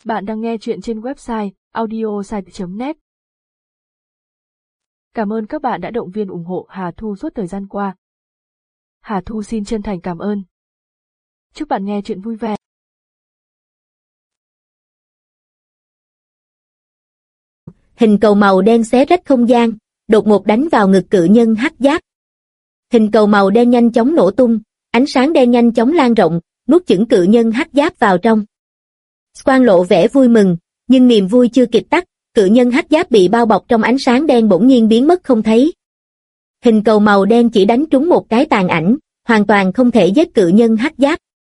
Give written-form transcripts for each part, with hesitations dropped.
Bạn đang nghe chuyện trên website audiosite.net. Cảm ơn các bạn đã động viên ủng hộ Hà Thu suốt thời gian qua. Hà Thu xin chân thành cảm ơn. Chúc bạn nghe chuyện vui vẻ. Hình cầu màu đen xé rách không gian, đột ngột đánh vào ngực cự nhân hắc giáp. Hình cầu màu đen nhanh chóng nổ tung, ánh sáng đen nhanh chóng lan rộng, nuốt chửng cự nhân hắc giáp vào trong. Squan lộ vẻ vui mừng, nhưng niềm vui chưa kịp tắt, cự nhân hắc giáp bị bao bọc trong ánh sáng đen bỗng nhiên biến mất không thấy. Hình cầu màu đen chỉ đánh trúng một cái tàn ảnh, hoàn toàn không thể giết cự nhân hắc giáp.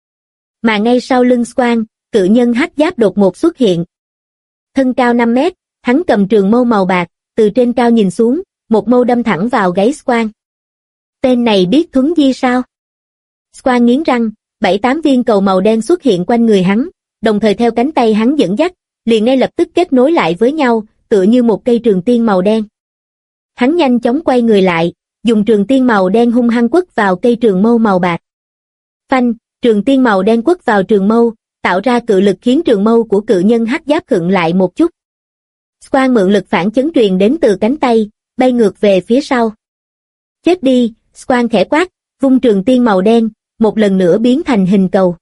Mà ngay sau lưng Squan, cự nhân hắc giáp đột ngột xuất hiện. Thân cao 5 mét, hắn cầm trường mâu màu bạc, từ trên cao nhìn xuống, một mâu đâm thẳng vào gáy Squan. Tên này biết thuấn di sao? Squan nghiến răng, 7-8 viên cầu màu đen xuất hiện quanh người hắn, đồng thời theo cánh tay hắn dẫn dắt, liền ngay lập tức kết nối lại với nhau, tựa như một cây trường tiên màu đen. Hắn nhanh chóng quay người lại, dùng trường tiên màu đen hung hăng quất vào cây trường mâu màu bạc. Phanh, trường tiên màu đen quất vào trường mâu, tạo ra cự lực khiến trường mâu của cự nhân hắc giáp khựng lại một chút. Squan mượn lực phản chấn truyền đến từ cánh tay, bay ngược về phía sau. Chết đi, Squan khẽ quát, vung trường tiên màu đen, một lần nữa biến thành hình cầu.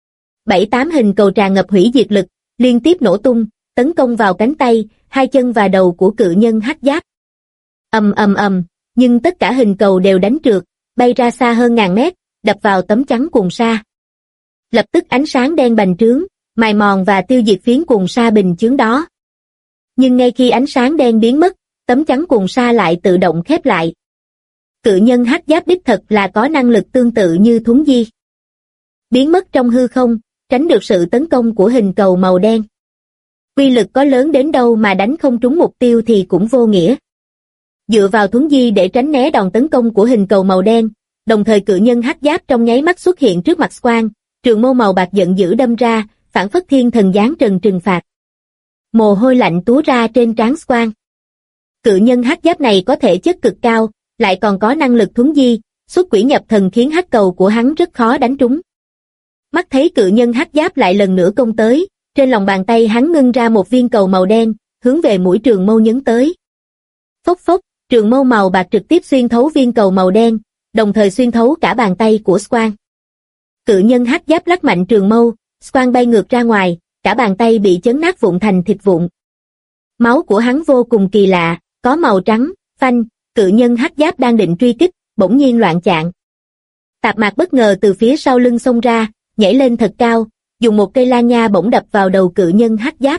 7-8 hình cầu tràn ngập hủy diệt lực, liên tiếp nổ tung, tấn công vào cánh tay, hai chân và đầu của cự nhân hắc giáp. Ầm ầm ầm, nhưng tất cả hình cầu đều đánh trượt, bay ra xa hơn ngàn mét, đập vào tấm chắn cuồng sa. Lập tức ánh sáng đen bành trướng, mài mòn và tiêu diệt phiến cuồng sa bình chướng đó. Nhưng ngay khi ánh sáng đen biến mất, tấm chắn cuồng sa lại tự động khép lại. Cự nhân hắc giáp đích thật là có năng lực tương tự như thuấn di. Biến mất trong hư không, tránh được sự tấn công của hình cầu màu đen. Uy lực có lớn đến đâu mà đánh không trúng mục tiêu thì cũng vô nghĩa. Dựa vào thuấn di để tránh né đòn tấn công của hình cầu màu đen, đồng thời cự nhân hắc giáp trong nháy mắt xuất hiện trước mặt Squan, trường mâu màu bạc giận dữ đâm ra, phảng phất thiên thần giáng trần trừng phạt. Mồ hôi lạnh túa ra trên trán Squan. Cự nhân hắc giáp này có thể chất cực cao, lại còn có năng lực thuấn di, xuất quỷ nhập thần khiến hắc cầu của hắn rất khó đánh trúng. Mắt thấy cự nhân hắc giáp lại lần nữa công tới, trên lòng bàn tay hắn ngưng ra một viên cầu màu đen, hướng về mũi trường mâu nhấn tới. Phốc phốc, trường mâu màu bạc trực tiếp xuyên thấu viên cầu màu đen, đồng thời xuyên thấu cả bàn tay của Squan. Cự nhân hắc giáp lắc mạnh trường mâu, Squan bay ngược ra ngoài, cả bàn tay bị chấn nát vụn thành thịt vụn. Máu của hắn vô cùng kỳ lạ, có màu trắng. Phanh, cự nhân hắc giáp đang định truy kích, bỗng nhiên loạn choạng. Tạp Mạc bất ngờ từ phía sau lưng xông ra, nhảy lên thật cao, dùng một cây lan nha bổng đập vào đầu cự nhân hắc giáp.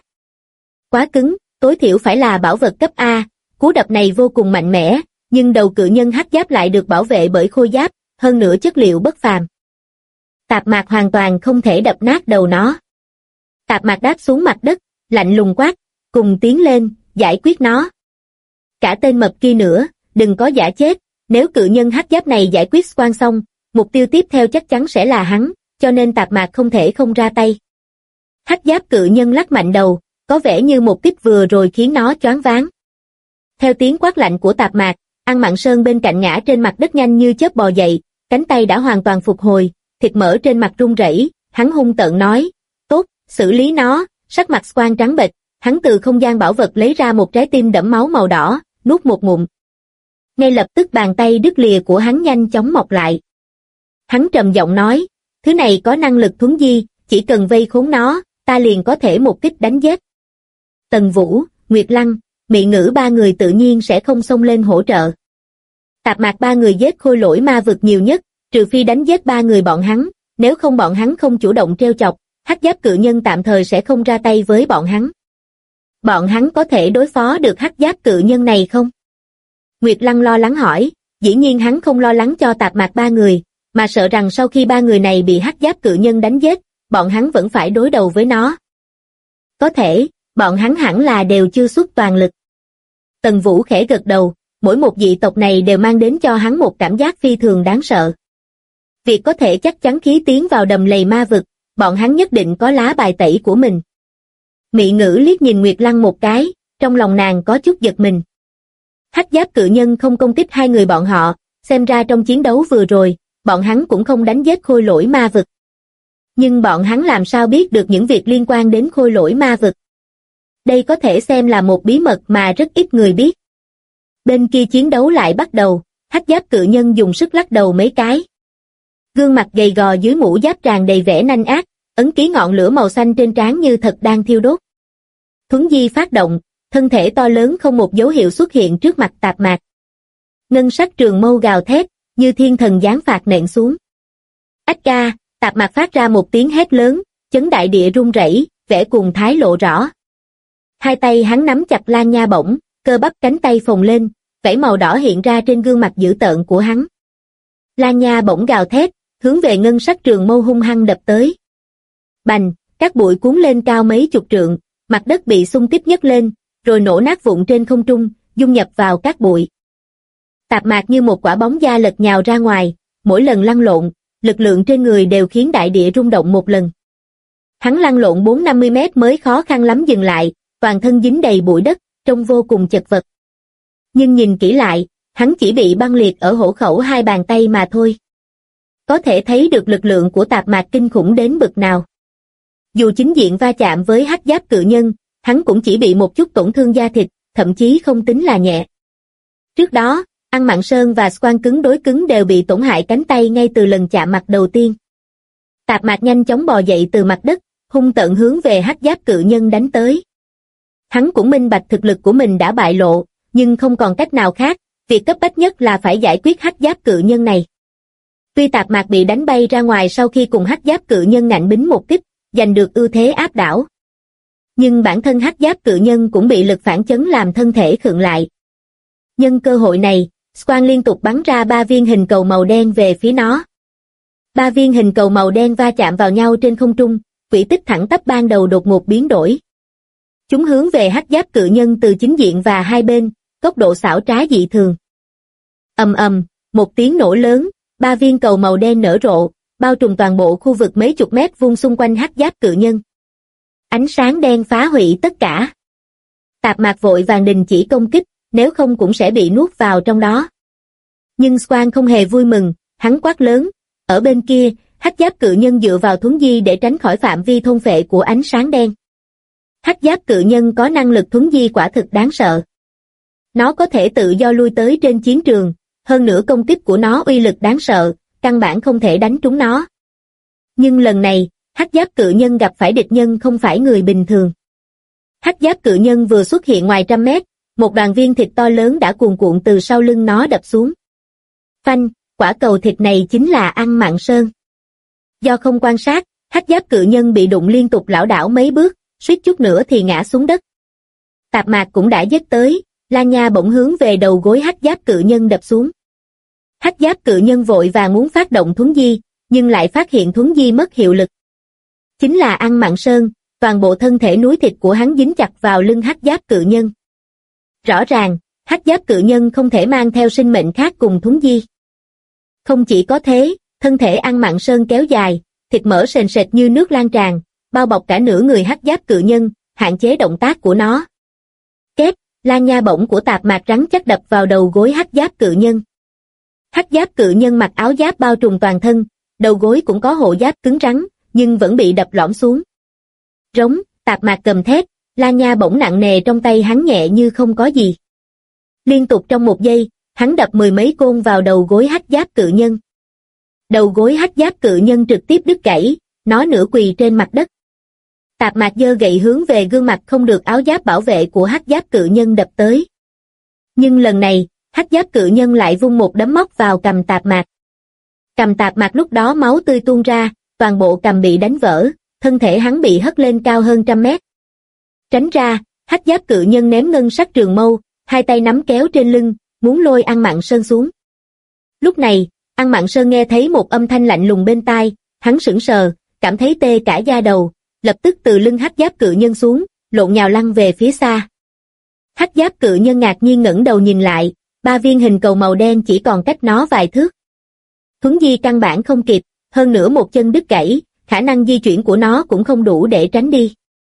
Quá cứng, tối thiểu phải là bảo vật cấp A, cú đập này vô cùng mạnh mẽ, nhưng đầu cự nhân hắc giáp lại được bảo vệ bởi khôi giáp, hơn nữa chất liệu bất phàm. Tạp Mạc hoàn toàn không thể đập nát đầu nó. Tạp Mạc đáp xuống mặt đất, lạnh lùng quát, cùng tiến lên, giải quyết nó. Cả tên mập kia nữa, đừng có giả chết, nếu cự nhân hắc giáp này giải quyết Squan xong, mục tiêu tiếp theo chắc chắn sẽ là hắn, cho nên Tạp Mạc không thể không ra tay. Hắc giáp cự nhân lắc mạnh đầu, có vẻ như một kích vừa rồi khiến nó choáng váng. Theo tiếng quát lạnh của Tạp Mạc, Ăn Mặn Sơn bên cạnh ngã trên mặt đất nhanh như chớp bò dậy, cánh tay đã hoàn toàn phục hồi, thịt mỡ trên mặt run rẩy, hắn hung tợn nói, tốt, xử lý nó. Sắc mặt Squan trắng bệch, hắn từ không gian bảo vật lấy ra một trái tim đẫm máu màu đỏ, nuốt một ngụm. Ngay lập tức bàn tay đứt lìa của hắn nhanh chóng mọc lại. Hắn trầm giọng nói, thứ này có năng lực thuấn di, chỉ cần vây khốn nó, ta liền có thể một kích đánh giết. Tần Vũ, Nguyệt Lăng, Mị Ngữ ba người tự nhiên sẽ không xông lên hỗ trợ. Tạp Mạc ba người giết khôi lỗi ma vực nhiều nhất, trừ phi đánh giết ba người bọn hắn, nếu không bọn hắn không chủ động trêu chọc, hắc giáp cự nhân tạm thời sẽ không ra tay với bọn hắn. Bọn hắn có thể đối phó được hắc giáp cự nhân này không? Nguyệt Lăng lo lắng hỏi, dĩ nhiên hắn không lo lắng cho Tạp Mạc ba người, mà sợ rằng sau khi ba người này bị hắc giáp cự nhân đánh giết, bọn hắn vẫn phải đối đầu với nó. Có thể, bọn hắn hẳn là đều chưa xuất toàn lực. Tần Vũ khẽ gật đầu, mỗi một dị tộc này đều mang đến cho hắn một cảm giác phi thường đáng sợ. Việc có thể chắc chắn khí tiến vào đầm lầy ma vực, bọn hắn nhất định có lá bài tẩy của mình. Mị Ngữ liếc nhìn Nguyệt Lăng một cái, trong lòng nàng có chút giật mình. Hắc giáp cự nhân không công kích hai người bọn họ, xem ra trong chiến đấu vừa rồi, bọn hắn cũng không đánh giết khôi lỗi ma vực. Nhưng bọn hắn làm sao biết được những việc liên quan đến khôi lỗi ma vực? Đây có thể xem là một bí mật mà rất ít người biết. Bên kia chiến đấu lại bắt đầu, hắc giáp cự nhân dùng sức lắc đầu mấy cái. Gương mặt gầy gò dưới mũ giáp tràn đầy vẻ nanh ác, ấn ký ngọn lửa màu xanh trên trán như thật đang thiêu đốt. Thuấn di phát động, thân thể to lớn không một dấu hiệu xuất hiện trước mặt Tạp Mạc. Ngân sắc trường mâu gào thét, như thiên thần giáng phạt nện xuống. Ách ca, Tạp Mạc phát ra một tiếng hét lớn, chấn đại địa rung rẩy, vẻ cuồng thái lộ rõ. Hai tay hắn nắm chặt Lan Nha bổng, cơ bắp cánh tay phồng lên, vảy màu đỏ hiện ra trên gương mặt dữ tợn của hắn. Lan Nha bổng gào thét, hướng về ngân sắc trường mâu hung hăng đập tới. Bành, các bụi cuốn lên cao mấy chục trượng, mặt đất bị xung kích nhấc lên, rồi nổ nát vụn trên không trung, dung nhập vào các bụi. Tạp Mạc như một quả bóng da lật nhào ra ngoài, mỗi lần lăn lộn, lực lượng trên người đều khiến đại địa rung động một lần. Hắn lăn lộn 4-50 mét mới khó khăn lắm dừng lại, toàn thân dính đầy bụi đất, trông vô cùng chật vật. Nhưng nhìn kỹ lại, hắn chỉ bị băng liệt ở hổ khẩu hai bàn tay mà thôi. Có thể thấy được lực lượng của Tạp Mạc kinh khủng đến bực nào. Dù chính diện va chạm với hắc giáp cự nhân, hắn cũng chỉ bị một chút tổn thương da thịt, thậm chí không tính là nhẹ. Trước đó, Ăn Mặn Sơn và Squan cứng đối cứng đều bị tổn hại cánh tay ngay từ lần chạm mặt đầu tiên. Tạp Mạc nhanh chóng bò dậy từ mặt đất, hung tợn hướng về hắc giáp cự nhân đánh tới. Hắn cũng minh bạch thực lực của mình đã bại lộ, nhưng không còn cách nào khác, việc cấp bách nhất là phải giải quyết hắc giáp cự nhân này. Tuy Tạp Mạc bị đánh bay ra ngoài sau khi cùng hắc giáp cự nhân ngạnh bính một kích, giành được ưu thế áp đảo. Nhưng bản thân hắc giáp cự nhân cũng bị lực phản chấn làm thân thể khựng lại. Nhân cơ hội này, Squan liên tục bắn ra 3 viên hình cầu màu đen về phía nó. 3 viên hình cầu màu đen va chạm vào nhau trên không trung, quỹ tích thẳng tắp ban đầu đột ngột biến đổi. Chúng hướng về hắc giáp cự nhân từ chính diện và hai bên, tốc độ xảo trá dị thường. Ầm ầm, một tiếng nổ lớn, 3 viên cầu màu đen nở rộ, bao trùm toàn bộ khu vực mấy chục mét vuông xung quanh hắc giáp cự nhân. Ánh sáng đen phá hủy tất cả. Tạp Mạc vội vàng đình chỉ công kích, nếu không cũng sẽ bị nuốt vào trong đó. Nhưng Squan không hề vui mừng, hắn quát lớn, ở bên kia, hắc giáp cự nhân dựa vào thuấn di để tránh khỏi phạm vi thôn phệ của ánh sáng đen. Hắc giáp cự nhân có năng lực thuấn di quả thực đáng sợ. Nó có thể tự do lui tới trên chiến trường, hơn nữa công kích của nó uy lực đáng sợ, căn bản không thể đánh trúng nó. Nhưng lần này, hắc giáp cự nhân gặp phải địch nhân không phải người bình thường. Hắc giáp cự nhân vừa xuất hiện ngoài trăm mét, một đoàn viên thịt to lớn đã cuồn cuộn từ sau lưng nó đập xuống. Phanh, quả cầu thịt này chính là Ăn Mặn Sơn. Do không quan sát, hắc giáp cự nhân bị đụng liên tục lảo đảo mấy bước, suýt chút nữa thì ngã xuống đất. Tạp Mạc cũng đã giết tới, Lan Nha bỗng hướng về đầu gối hắc giáp cự nhân đập xuống. Hắc giáp cự nhân vội vàng muốn phát động thuấn di, nhưng lại phát hiện thuấn di mất hiệu lực. Chính là Ăn Mặn Sơn, toàn bộ thân thể núi thịt của hắn dính chặt vào lưng hắc giáp cự nhân. Rõ ràng, hắc giáp cự nhân không thể mang theo sinh mệnh khác cùng thuấn di. Không chỉ có thế, thân thể Ăn Mặn Sơn kéo dài, thịt mỡ sền sệt như nước lan tràn, bao bọc cả nửa người hắc giáp cự nhân, hạn chế động tác của nó. Két, Lan Nha bổng của Tạp Mạc rắn chắc đập vào đầu gối hắc giáp cự nhân. Hắc giáp cự nhân mặc áo giáp bao trùm toàn thân, đầu gối cũng có hộ giáp cứng rắn, nhưng vẫn bị đập lõm xuống. Rống, Tạp Mạc cầm thét, Lan Nha bổng nặng nề trong tay hắn nhẹ như không có gì. Liên tục trong một giây, hắn đập 10 mấy côn vào đầu gối hắc giáp cự nhân. Đầu gối hắc giáp cự nhân trực tiếp đứt gãy, nó nửa quỳ trên mặt đất. Tạp Mạc giơ gậy hướng về gương mặt không được áo giáp bảo vệ của hắc giáp cự nhân đập tới. Nhưng lần này, hắc giáp cự nhân lại vung một đấm móc vào cằm Tạp Mạc. Cằm Tạp Mạc lúc đó máu tươi tuôn ra, toàn bộ cằm bị đánh vỡ, thân thể hắn bị hất lên cao hơn trăm mét. Tránh ra, hắc giáp cự nhân ném ngân sắc trường mâu, hai tay nắm kéo trên lưng, muốn lôi Ăn Mặn Sơn xuống. Lúc này, Ăn Mặn Sơn nghe thấy một âm thanh lạnh lùng bên tai, hắn sững sờ, cảm thấy tê cả da đầu, lập tức từ lưng hắc giáp cự nhân xuống, lộn nhào lăn về phía xa. Hắc giáp cự nhân ngạc nhiên ngẩng đầu nhìn lại, 3 viên hình cầu màu đen chỉ còn cách nó vài thước. Thuấn di căn bản không kịp, hơn nữa một chân đứt gãy, khả năng di chuyển của nó cũng không đủ để tránh đi.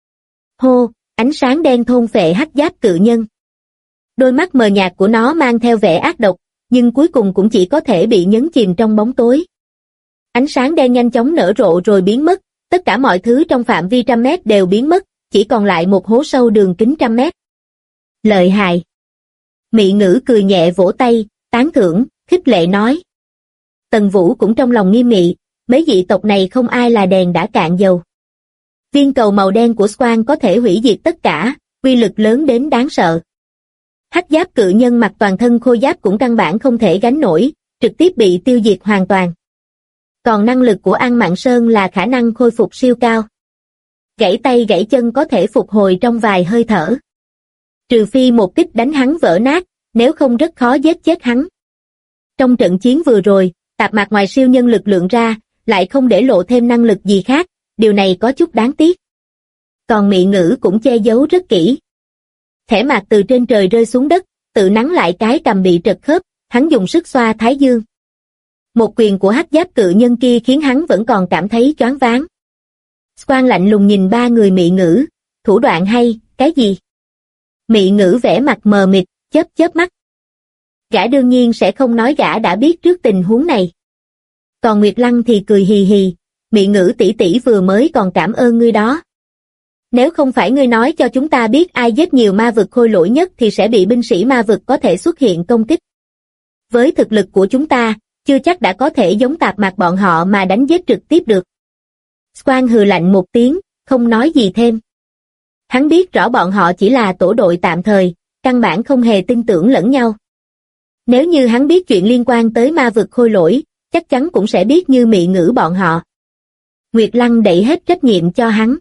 Hô, ánh sáng đen thôn phệ hắc giáp cự nhân. Đôi mắt mờ nhạt của nó mang theo vẻ ác độc, nhưng cuối cùng cũng chỉ có thể bị nhấn chìm trong bóng tối. Ánh sáng đen nhanh chóng nở rộ rồi biến mất, tất cả mọi thứ trong phạm vi 100 mét đều biến mất, chỉ còn lại một hố sâu đường kính 100 mét. Lợi hại. Mị Ngữ cười nhẹ vỗ tay, tán thưởng, khích lệ nói. Tần Vũ cũng trong lòng nghiêm nghị, mấy dị tộc này không ai là đèn đã cạn dầu. Viên cầu màu đen của Squan có thể hủy diệt tất cả, uy lực lớn đến đáng sợ. Hắc giáp cự nhân mặc toàn thân khôi giáp cũng căn bản không thể gánh nổi, trực tiếp bị tiêu diệt hoàn toàn. Còn năng lực của An Mạn Sơn là khả năng khôi phục siêu cao. Gãy tay gãy chân có thể phục hồi trong vài hơi thở. Trừ phi một kích đánh hắn vỡ nát, nếu không rất khó giết chết hắn. Trong trận chiến vừa rồi, Tạp Mạc ngoài siêu nhân lực lượng ra, lại không để lộ thêm năng lực gì khác, điều này có chút đáng tiếc. Còn Mị Ngữ cũng che giấu rất kỹ. Thẻ mạc từ trên trời rơi xuống đất, tự nắng lại cái cằm bị trật khớp, hắn dùng sức xoa thái dương. Một quyền của hắc giáp cự nhân kia khiến hắn vẫn còn cảm thấy choáng váng. Squan lạnh lùng nhìn ba người Mị Ngữ, thủ đoạn hay, cái gì? Mị Ngữ vẻ mặt mờ mịt, chớp mắt. Gã đương nhiên sẽ không nói gã đã biết trước tình huống này. Còn Nguyệt Lăng thì cười hì hì, Mị Ngữ tỷ tỷ vừa mới còn cảm ơn ngươi đó. Nếu không phải ngươi nói cho chúng ta biết ai giết nhiều ma vực khôi lỗi nhất thì sẽ bị binh sĩ ma vực có thể xuất hiện công kích. Với thực lực của chúng ta, chưa chắc đã có thể giống Tạp Mạc bọn họ mà đánh giết trực tiếp được. Squan hừ lạnh một tiếng, không nói gì thêm. Hắn biết rõ bọn họ chỉ là tổ đội tạm thời, căn bản không hề tin tưởng lẫn nhau. Nếu như hắn biết chuyện liên quan tới ma vực khôi lỗi, chắc chắn cũng sẽ biết như Mị Ngữ bọn họ. Nguyệt Lăng đẩy hết trách nhiệm cho hắn.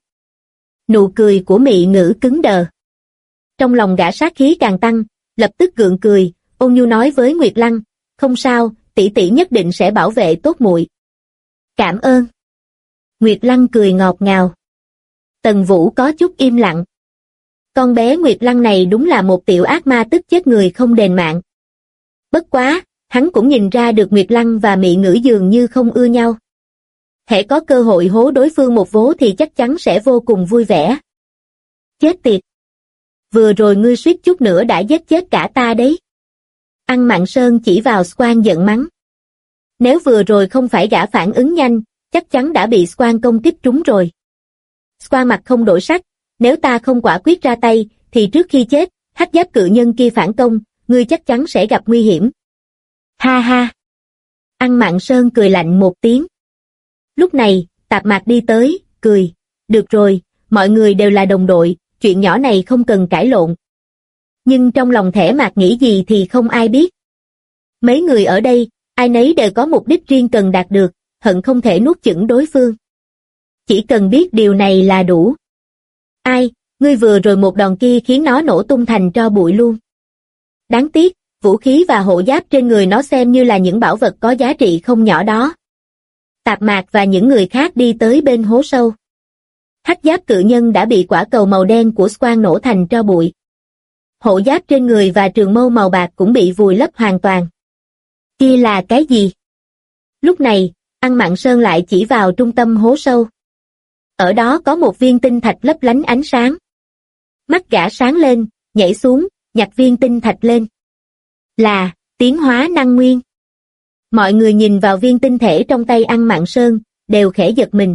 Nụ cười của Mị Ngữ cứng đờ. Trong lòng gã sát khí càng tăng, lập tức gượng cười, ôn nhu nói với Nguyệt Lăng, không sao, tỷ tỷ nhất định sẽ bảo vệ tốt muội. Cảm ơn. Nguyệt Lăng cười ngọt ngào. Tần Vũ có chút im lặng. Con bé Nguyệt Lăng này đúng là một tiểu ác ma tức chết người không đền mạng. Bất quá, hắn cũng nhìn ra được Nguyệt Lăng và Mị Ngữ dường như không ưa nhau. Hễ có cơ hội hố đối phương một vố thì chắc chắn sẽ vô cùng vui vẻ. Chết tiệt! Vừa rồi ngươi suýt chút nữa đã giết chết cả ta đấy. An Mạn Sơn chỉ vào Squan giận mắng. Nếu vừa rồi không phải gã phản ứng nhanh, chắc chắn đã bị Squan công kích trúng rồi. Squan mặt không đổi sắc, nếu ta không quả quyết ra tay, thì trước khi chết, hắc giáp cự nhân kia phản công, ngươi chắc chắn sẽ gặp nguy hiểm. Ha ha! An Mạn Sơn cười lạnh một tiếng. Lúc này, Tạp Mạc đi tới, cười, được rồi, mọi người đều là đồng đội, chuyện nhỏ này không cần cãi lộn. Nhưng trong lòng Thẻ Mạc nghĩ gì thì không ai biết. Mấy người ở đây, ai nấy đều có mục đích riêng cần đạt được, hận không thể nuốt chửng đối phương. Chỉ cần biết điều này là đủ. Ai, ngươi vừa rồi một đòn kia khiến nó nổ tung thành tro bụi luôn. Đáng tiếc, vũ khí và hộ giáp trên người nó xem như là những bảo vật có giá trị không nhỏ đó. Tạp Mạc và những người khác đi tới bên hố sâu. Hắc giáp cự nhân đã bị quả cầu màu đen của Squan nổ thành tro bụi. Hộ giáp trên người và trường mâu màu bạc cũng bị vùi lấp hoàn toàn. Kia là cái gì? Lúc này, An Mạn Sơn lại chỉ vào trung tâm hố sâu. Ở đó có một viên tinh thạch lấp lánh ánh sáng. Mắt gã sáng lên, nhảy xuống, nhặt viên tinh thạch lên. Là, tiến hóa năng nguyên. Mọi người nhìn vào viên tinh thể trong tay An Mạn Sơn, đều khẽ giật mình.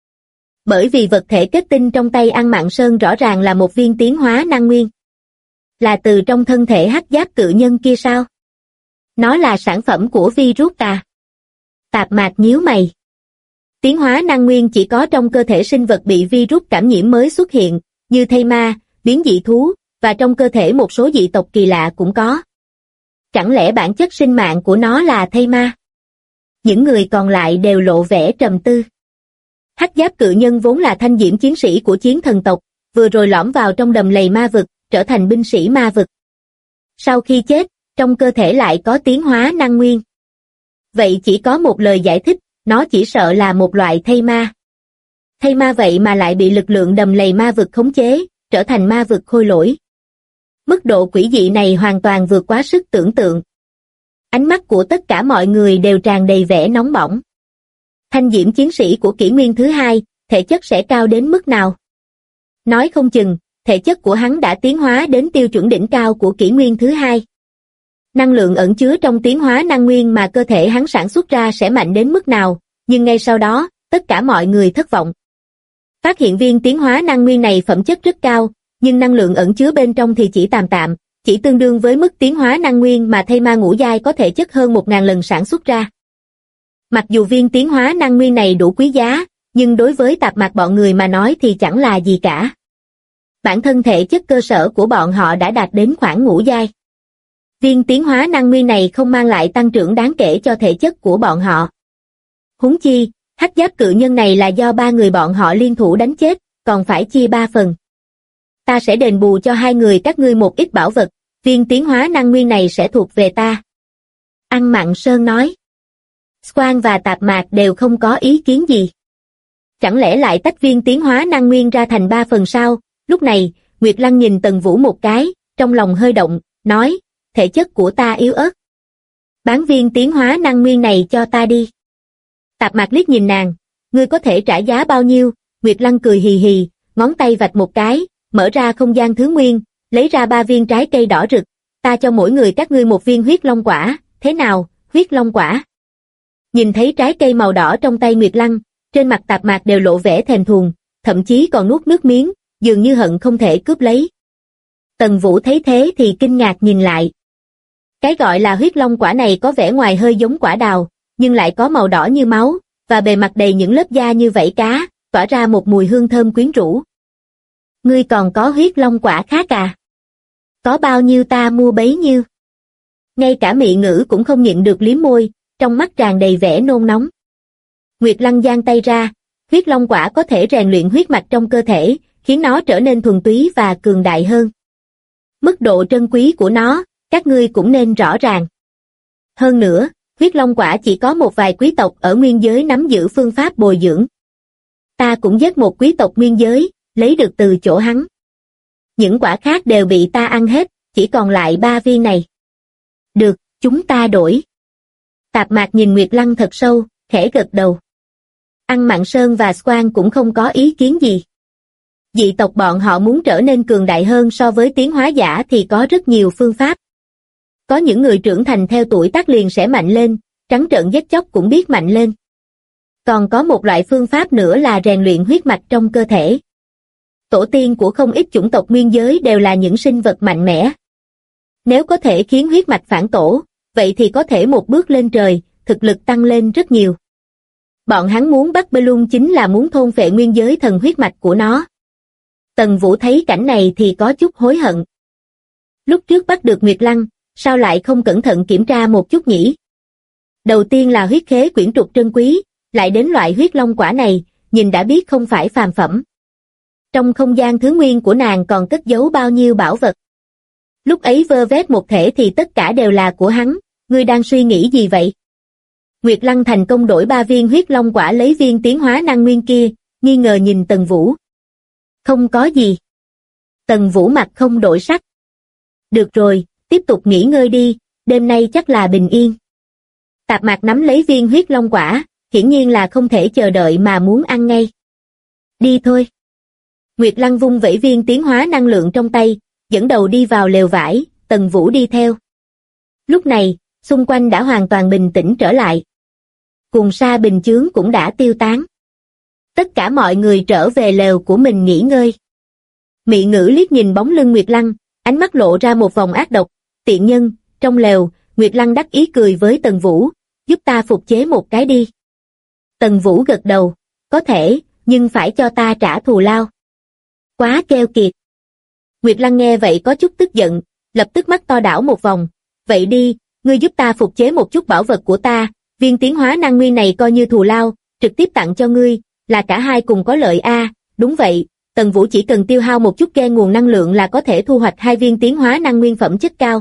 Bởi vì vật thể kết tinh trong tay An Mạn Sơn rõ ràng là một viên tiến hóa năng nguyên. Là từ trong thân thể hắc giáp cự nhân kia sao? Nó là sản phẩm của virus à? Tạp Mạc nhíu mày. Tiến hóa năng nguyên chỉ có trong cơ thể sinh vật bị virus cảm nhiễm mới xuất hiện, như thây ma, biến dị thú, và trong cơ thể một số dị tộc kỳ lạ cũng có. Chẳng lẽ bản chất sinh mạng của nó là thây ma? Những người còn lại đều lộ vẻ trầm tư. Hắc giáp cự nhân vốn là thanh diễm chiến sĩ của chiến thần tộc, vừa rồi lõm vào trong đầm lầy ma vực, trở thành binh sĩ ma vực. Sau khi chết, trong cơ thể lại có tiến hóa năng nguyên. Vậy chỉ có một lời giải thích, nó chỉ sợ là một loại thây ma. Thây ma vậy mà lại bị lực lượng đầm lầy ma vực khống chế, trở thành ma vực khôi lỗi. Mức độ quỷ dị này hoàn toàn vượt quá sức tưởng tượng. Ánh mắt của tất cả mọi người đều tràn đầy vẻ nóng bỏng. Thanh diễm chiến sĩ của kỷ nguyên thứ hai, thể chất sẽ cao đến mức nào? Nói không chừng, thể chất của hắn đã tiến hóa đến tiêu chuẩn đỉnh cao của kỷ nguyên thứ hai. Năng lượng ẩn chứa trong tiến hóa năng nguyên mà cơ thể hắn sản xuất ra sẽ mạnh đến mức nào, nhưng ngay sau đó, tất cả mọi người thất vọng. Phát hiện viên tiến hóa năng nguyên này phẩm chất rất cao, nhưng năng lượng ẩn chứa bên trong thì chỉ tạm tạm, chỉ tương đương với mức tiến hóa năng nguyên mà thây ma ngũ giai có thể chất hơn 1000 lần sản xuất ra. Mặc dù viên tiến hóa năng nguyên này đủ quý giá, nhưng đối với Tạp Mạc bọn người mà nói thì chẳng là gì cả. Bản thân thể chất cơ sở của bọn họ đã đạt đến khoảng ngũ giai. Viên tiến hóa năng nguyên này không mang lại tăng trưởng đáng kể cho thể chất của bọn họ. Huống chi, hắc giáp cự nhân này là do 3 người bọn họ liên thủ đánh chết, còn phải chia 3 phần. Ta sẽ đền bù cho 2 người các ngươi một ít bảo vật, viên tiến hóa năng nguyên này sẽ thuộc về ta. Ăn Mặn Sơn nói. Squan và Tạp Mạc đều không có ý kiến gì. Chẳng lẽ lại tách viên tiến hóa năng nguyên ra thành 3 phần sao? Lúc này, Nguyệt Lăng nhìn Tần Vũ một cái, trong lòng hơi động, nói, thể chất của ta yếu ớt. Bán viên tiến hóa năng nguyên này cho ta đi. Tạp Mạc liếc nhìn nàng, ngươi có thể trả giá bao nhiêu? Nguyệt Lăng cười hì hì, ngón tay vạch một cái, mở ra không gian thứ nguyên, lấy ra 3 viên trái cây đỏ rực, ta cho mỗi người các ngươi một viên huyết long quả, thế nào, huyết long quả? Nhìn thấy trái cây màu đỏ trong tay Nguyệt Lăng, trên mặt Tạp Mạc đều lộ vẻ thèm thuồng, thậm chí còn nuốt nước miếng, dường như hận không thể cướp lấy. Tần Vũ thấy thế thì kinh ngạc nhìn lại. Cái gọi là huyết long quả này có vẻ ngoài hơi giống quả đào, nhưng lại có màu đỏ như máu, và bề mặt đầy những lớp da như vảy cá, tỏa ra một mùi hương thơm quyến rũ. Ngươi còn có huyết long quả khác à? Có bao nhiêu ta mua bấy nhiêu. Ngay cả Mị Ngữ cũng không nhịn được liếm môi, trong mắt tràn đầy vẻ nôn nóng. Nguyệt Lăng giang tay ra, huyết long quả có thể rèn luyện huyết mạch trong cơ thể, khiến nó trở nên thuần túy và cường đại hơn. Mức độ trân quý của nó, các ngươi cũng nên rõ ràng. Hơn nữa, huyết long quả chỉ có một vài quý tộc ở nguyên giới nắm giữ phương pháp bồi dưỡng. Ta cũng giết một quý tộc nguyên giới, lấy được từ chỗ hắn. Những quả khác đều bị ta ăn hết, chỉ còn lại 3 viên này. Được, chúng ta đổi. Tạp Mạc nhìn Nguyệt Lăng thật sâu, khẽ gật đầu. Ăn Mặn Sơn và Squan cũng không có ý kiến gì. Dị tộc bọn họ muốn trở nên cường đại hơn so với tiến hóa giả thì có rất nhiều phương pháp. Có những người trưởng thành theo tuổi tác liền sẽ mạnh lên, trắng trợn giết chóc cũng biết mạnh lên. Còn có một loại phương pháp nữa là rèn luyện huyết mạch trong cơ thể. Tổ tiên của không ít chủng tộc nguyên giới đều là những sinh vật mạnh mẽ. Nếu có thể khiến huyết mạch phản tổ, vậy thì có thể một bước lên trời, thực lực tăng lên rất nhiều. Bọn hắn muốn bắt Belung chính là muốn thôn phệ nguyên giới thần huyết mạch của nó. Tần Vũ thấy cảnh này thì có chút hối hận. Lúc trước bắt được Nguyệt Lăng, sao lại không cẩn thận kiểm tra một chút nhỉ? Đầu tiên là huyết khế quyển trục trân quý, lại đến loại huyết long quả này, nhìn đã biết không phải phàm phẩm. Trong không gian thứ nguyên của nàng còn cất giấu bao nhiêu bảo vật. Lúc ấy vơ vét một thể thì tất cả đều là của hắn, ngươi đang suy nghĩ gì vậy? Nguyệt Lăng thành công đổi 3 viên huyết long quả lấy viên tiến hóa năng nguyên kia, nghi ngờ nhìn Tần Vũ. Không có gì. Tần Vũ mặt không đổi sắc. Được rồi, tiếp tục nghỉ ngơi đi, đêm nay chắc là bình yên. Tạp Mạc nắm lấy viên huyết long quả, hiển nhiên là không thể chờ đợi mà muốn ăn ngay. Đi thôi. Nguyệt Lăng vung vẩy viên tiến hóa năng lượng trong tay, dẫn đầu đi vào lều vải, Tần Vũ đi theo. Lúc này, xung quanh đã hoàn toàn bình tĩnh trở lại. Cuồng sa bình chướng cũng đã tiêu tán. Tất cả mọi người trở về lều của mình nghỉ ngơi. Mị Ngữ liếc nhìn bóng lưng Nguyệt Lăng, ánh mắt lộ ra một vòng ác độc. Tiện nhân, trong lều, Nguyệt Lăng đắc ý cười với Tần Vũ, giúp ta phục chế một cái đi. Tần Vũ gật đầu, có thể, nhưng phải cho ta trả thù lao. Quá keo kiệt. Nguyệt Lăng nghe vậy có chút tức giận, lập tức mắt to đảo một vòng. Vậy đi, ngươi giúp ta phục chế một chút bảo vật của ta, viên tiến hóa năng nguyên này coi như thù lao, trực tiếp tặng cho ngươi, là cả hai cùng có lợi a. Đúng vậy, Tần Vũ chỉ cần tiêu hao một chút gen nguồn năng lượng là có thể thu hoạch 2 viên tiến hóa năng nguyên phẩm chất cao.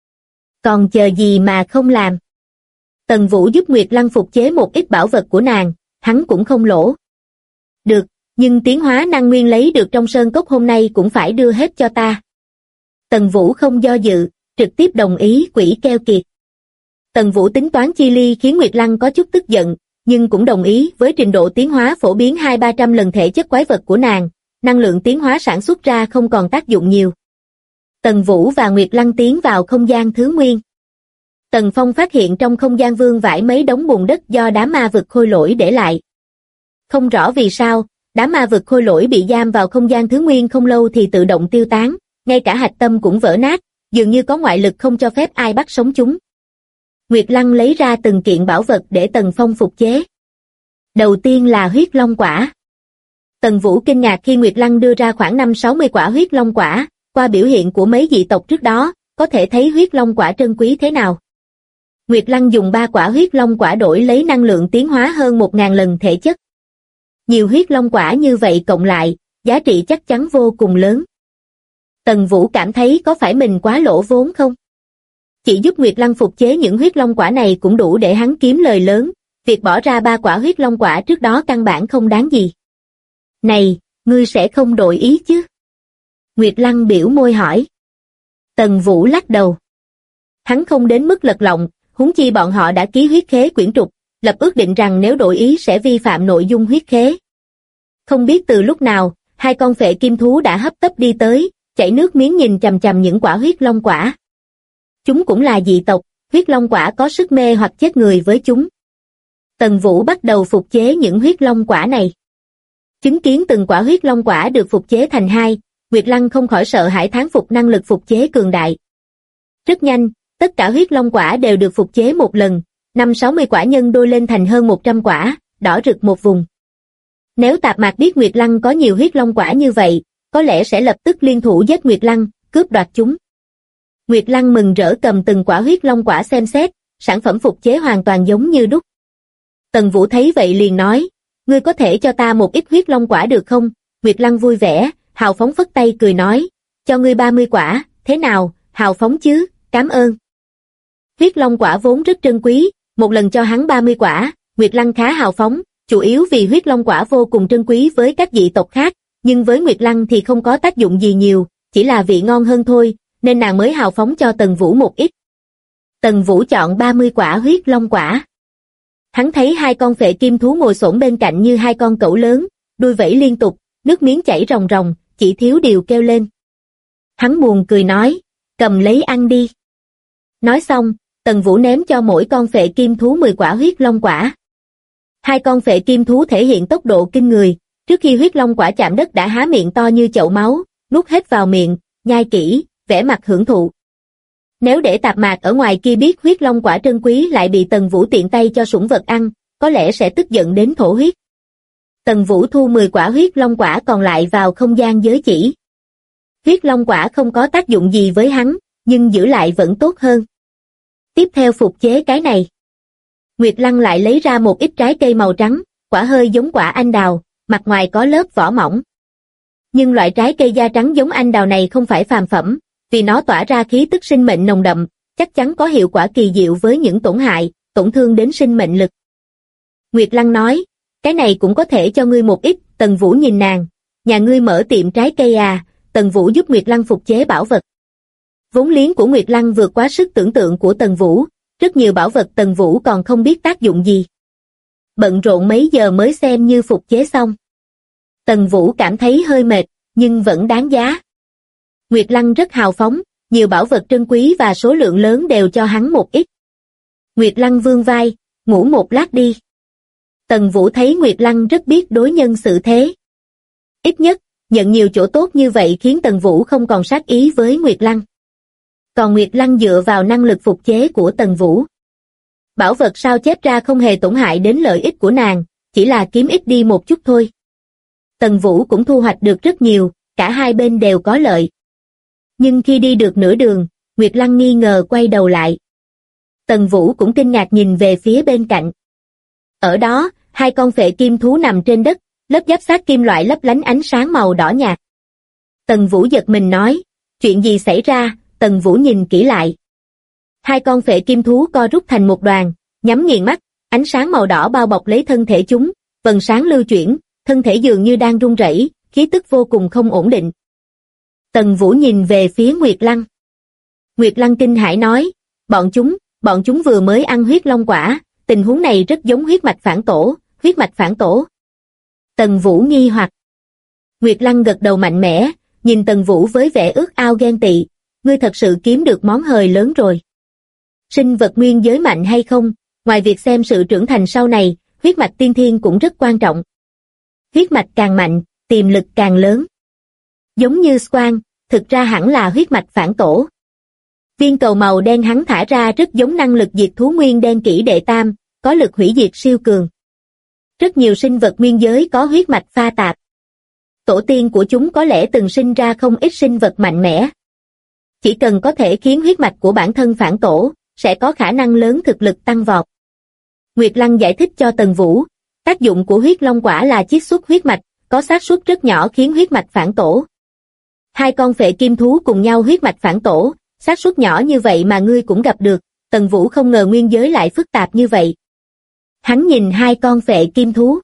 Còn chờ gì mà không làm? Tần Vũ giúp Nguyệt Lăng phục chế một ít bảo vật của nàng, hắn cũng không lỗ. Được, nhưng tiến hóa năng nguyên lấy được trong sơn cốc hôm nay cũng phải đưa hết cho ta. Tần Vũ không do dự, trực tiếp đồng ý quỷ keo kiệt. Tần Vũ tính toán chi ly khiến Nguyệt Lăng có chút tức giận, nhưng cũng đồng ý với trình độ tiến hóa phổ biến 200-300 lần thể chất quái vật của nàng, năng lượng tiến hóa sản xuất ra không còn tác dụng nhiều. Tần Vũ và Nguyệt Lăng tiến vào không gian thứ nguyên. Tần Phong phát hiện trong không gian vương vãi mấy đống bùn đất do đám ma vực khôi lỗi để lại. Không rõ vì sao, Đám ma vực khôi lỗi bị giam vào không gian thứ nguyên không lâu thì tự động tiêu tán, ngay cả hạch tâm cũng vỡ nát, dường như có ngoại lực không cho phép ai bắt sống chúng. Nguyệt Lăng lấy ra từng kiện bảo vật để Tần Phong phục chế. Đầu tiên là huyết long quả. Tần Vũ kinh ngạc khi Nguyệt Lăng đưa ra khoảng 5-60 quả huyết long quả, qua biểu hiện của mấy dị tộc trước đó, có thể thấy huyết long quả trân quý thế nào. Nguyệt Lăng dùng 3 quả huyết long quả đổi lấy năng lượng tiến hóa hơn 1000 lần thể chất. Nhiều huyết long quả như vậy cộng lại, giá trị chắc chắn vô cùng lớn. Tần Vũ cảm thấy có phải mình quá lỗ vốn không? Chỉ giúp Nguyệt Lăng phục chế những huyết long quả này cũng đủ để hắn kiếm lời lớn, việc bỏ ra 3 quả huyết long quả trước đó căn bản không đáng gì. Này, ngươi sẽ không đổi ý chứ? Nguyệt Lăng biểu môi hỏi. Tần Vũ lắc đầu. Hắn không đến mức lật lọng, huống chi bọn họ đã ký huyết khế quyển trục, lập ước định rằng nếu đổi ý sẽ vi phạm nội dung huyết khế. Không biết từ lúc nào, 2 con phệ kim thú đã hấp tấp đi tới, chảy nước miếng nhìn chằm chằm những quả huyết long quả. Chúng cũng là dị tộc, huyết long quả có sức mê hoặc chết người với chúng. Tần Vũ bắt đầu phục chế những huyết long quả này. Chứng kiến từng quả huyết long quả được phục chế thành 2, Nguyệt Lăng không khỏi sợ hãi thán phục năng lực phục chế cường đại. Rất nhanh, tất cả huyết long quả đều được phục chế một lần, 5-60 quả nhân đôi lên thành hơn 100 quả, đỏ rực một vùng. Nếu Tạp Mạc biết Nguyệt Lăng có nhiều huyết long quả như vậy, có lẽ sẽ lập tức liên thủ giết Nguyệt Lăng, cướp đoạt chúng. Nguyệt Lăng mừng rỡ cầm từng quả huyết long quả xem xét, sản phẩm phục chế hoàn toàn giống như đúc. Tần Vũ thấy vậy liền nói, ngươi có thể cho ta một ít huyết long quả được không? Nguyệt Lăng vui vẻ, hào phóng phất tay cười nói, cho ngươi 30 quả, thế nào, hào phóng chứ, cảm ơn. Huyết long quả vốn rất trân quý, một lần cho hắn 30 quả, Nguyệt Lăng khá hào phóng, chủ yếu vì huyết long quả vô cùng trân quý với các dị tộc khác, nhưng với Nguyệt Lăng thì không có tác dụng gì nhiều, chỉ là vị ngon hơn thôi, nên nàng mới hào phóng cho Tần Vũ một ít. Tần Vũ chọn 30 quả huyết long quả. Hắn thấy 2 con phệ kim thú ngồi xổm bên cạnh như 2 con cẩu lớn, đuôi vẫy liên tục, nước miếng chảy ròng ròng, chỉ thiếu điều kêu lên. Hắn buồn cười nói, cầm lấy ăn đi. Nói xong, Tần Vũ ném cho mỗi con phệ kim thú 10 quả huyết long quả. 2 con phệ kim thú thể hiện tốc độ kinh người, trước khi huyết long quả chạm đất đã há miệng to như chậu máu, nuốt hết vào miệng, nhai kỹ, vẻ mặt hưởng thụ. Nếu để Tạp Mạc ở ngoài kia biết huyết long quả trân quý lại bị Tần Vũ tiện tay cho sủng vật ăn, có lẽ sẽ tức giận đến thổ huyết. Tần Vũ thu 10 quả huyết long quả còn lại vào không gian giới chỉ. Huyết long quả không có tác dụng gì với hắn, nhưng giữ lại vẫn tốt hơn. Tiếp theo phục chế cái này. Nguyệt Lăng lại lấy ra một ít trái cây màu trắng, quả hơi giống quả anh đào, mặt ngoài có lớp vỏ mỏng. Nhưng loại trái cây da trắng giống anh đào này không phải phàm phẩm, vì nó tỏa ra khí tức sinh mệnh nồng đậm, chắc chắn có hiệu quả kỳ diệu với những tổn thương đến sinh mệnh lực. Nguyệt Lăng nói, cái này cũng có thể cho ngươi một ít. Tần Vũ nhìn nàng, nhà ngươi mở tiệm trái cây à? Tần Vũ giúp Nguyệt Lăng phục chế bảo vật. Vốn liếng của Nguyệt Lăng vượt quá sức tưởng tượng của Tần Vũ, rất nhiều bảo vật Tần Vũ còn không biết tác dụng gì. Bận rộn mấy giờ mới xem như phục chế xong. Tần Vũ cảm thấy hơi mệt, nhưng vẫn đáng giá. Nguyệt Lăng rất hào phóng, nhiều bảo vật trân quý và số lượng lớn đều cho hắn một ít. Nguyệt Lăng vươn vai, ngủ một lát đi. Tần Vũ thấy Nguyệt Lăng rất biết đối nhân xử thế. Ít nhất, nhận nhiều chỗ tốt như vậy khiến Tần Vũ không còn sát ý với Nguyệt Lăng. Còn Nguyệt Lăng dựa vào năng lực phục chế của Tần Vũ. Bảo vật sao chép ra không hề tổn hại đến lợi ích của nàng, chỉ là kiếm ít đi một chút thôi. Tần Vũ cũng thu hoạch được rất nhiều, cả hai bên đều có lợi. Nhưng khi đi được nửa đường, Nguyệt Lăng nghi ngờ quay đầu lại. Tần Vũ cũng kinh ngạc nhìn về phía bên cạnh. Ở đó, 2 con phệ kim thú nằm trên đất, lớp giáp xác kim loại lấp lánh ánh sáng màu đỏ nhạt. Tần Vũ giật mình nói, chuyện gì xảy ra? Tần Vũ nhìn kỹ lại. 2 con phệ kim thú co rút thành một đoàn, nhắm nghiền mắt, ánh sáng màu đỏ bao bọc lấy thân thể chúng, vầng sáng lưu chuyển, thân thể dường như đang run rẩy, khí tức vô cùng không ổn định. Tần Vũ nhìn về phía Nguyệt Lăng. Nguyệt Lăng kinh hãi nói, bọn chúng vừa mới ăn huyết long quả, tình huống này rất giống huyết mạch phản tổ. Tần Vũ nghi hoặc. Nguyệt Lăng gật đầu mạnh mẽ, nhìn Tần Vũ với vẻ ước ao ghen tị, ngươi thật sự kiếm được món hời lớn rồi. Sinh vật nguyên giới mạnh hay không, ngoài việc xem sự trưởng thành sau này, huyết mạch tiên thiên cũng rất quan trọng. huyết mạch càng mạnh, tiềm lực càng lớn. Giống như Swan, thực ra hẳn là huyết mạch phản tổ. Viên cầu màu đen hắn thả ra rất giống năng lực diệt thú nguyên đen kỷ đệ tam, có lực hủy diệt siêu cường. Rất nhiều sinh vật nguyên giới có huyết mạch pha tạp. Tổ tiên của chúng có lẽ từng sinh ra không ít sinh vật mạnh mẽ. Chỉ cần có thể khiến huyết mạch của bản thân phản tổ, sẽ có khả năng lớn thực lực tăng vọt. Nguyệt Lăng giải thích cho Tần Vũ, tác dụng của huyết long quả là chiết xuất huyết mạch, có xác suất rất nhỏ khiến huyết mạch phản tổ. Hai con phệ kim thú cùng nhau huyết mạch phản tổ, xác suất nhỏ như vậy mà ngươi cũng gặp được, Tần Vũ không ngờ nguyên giới lại phức tạp như vậy. Hắn nhìn hai con phệ kim thú.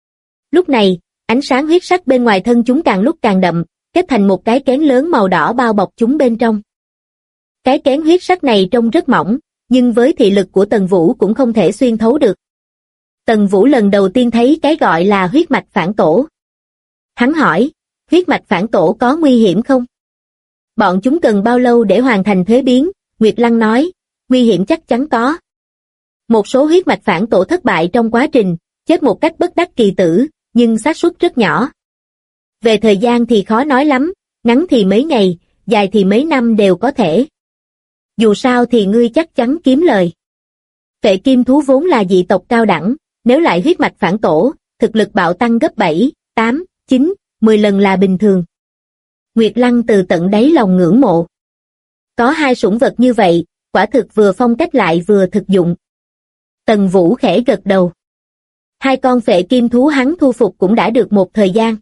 Lúc này, ánh sáng huyết sắc bên ngoài thân chúng càng lúc càng đậm, kết thành một cái kén lớn màu đỏ bao bọc chúng bên trong. Cái kén huyết sắc này trông rất mỏng, nhưng với thị lực của Tần Vũ cũng không thể xuyên thấu được. Tần Vũ lần đầu tiên thấy cái gọi là huyết mạch phản tổ. Hắn hỏi, huyết mạch phản tổ có nguy hiểm không? Bọn chúng cần bao lâu để hoàn thành thuế biến? Nguyệt Lăng nói, nguy hiểm chắc chắn có. Một số huyết mạch phản tổ thất bại trong quá trình, chết một cách bất đắc kỳ tử, nhưng xác suất rất nhỏ. Về thời gian thì khó nói lắm, ngắn thì mấy ngày, dài thì mấy năm đều có thể. Dù sao thì ngươi chắc chắn kiếm lời. Phệ kim thú vốn là dị tộc cao đẳng, nếu lại huyết mạch phản tổ, thực lực bạo tăng gấp 7, 8, 9, 10 lần là bình thường. Nguyệt Lăng từ tận đáy lòng ngưỡng mộ. Có hai sủng vật như vậy, quả thực vừa phong cách lại vừa thực dụng. Tần Vũ khẽ gật đầu. Hai con phệ kim thú hắn thu phục cũng đã được một thời gian.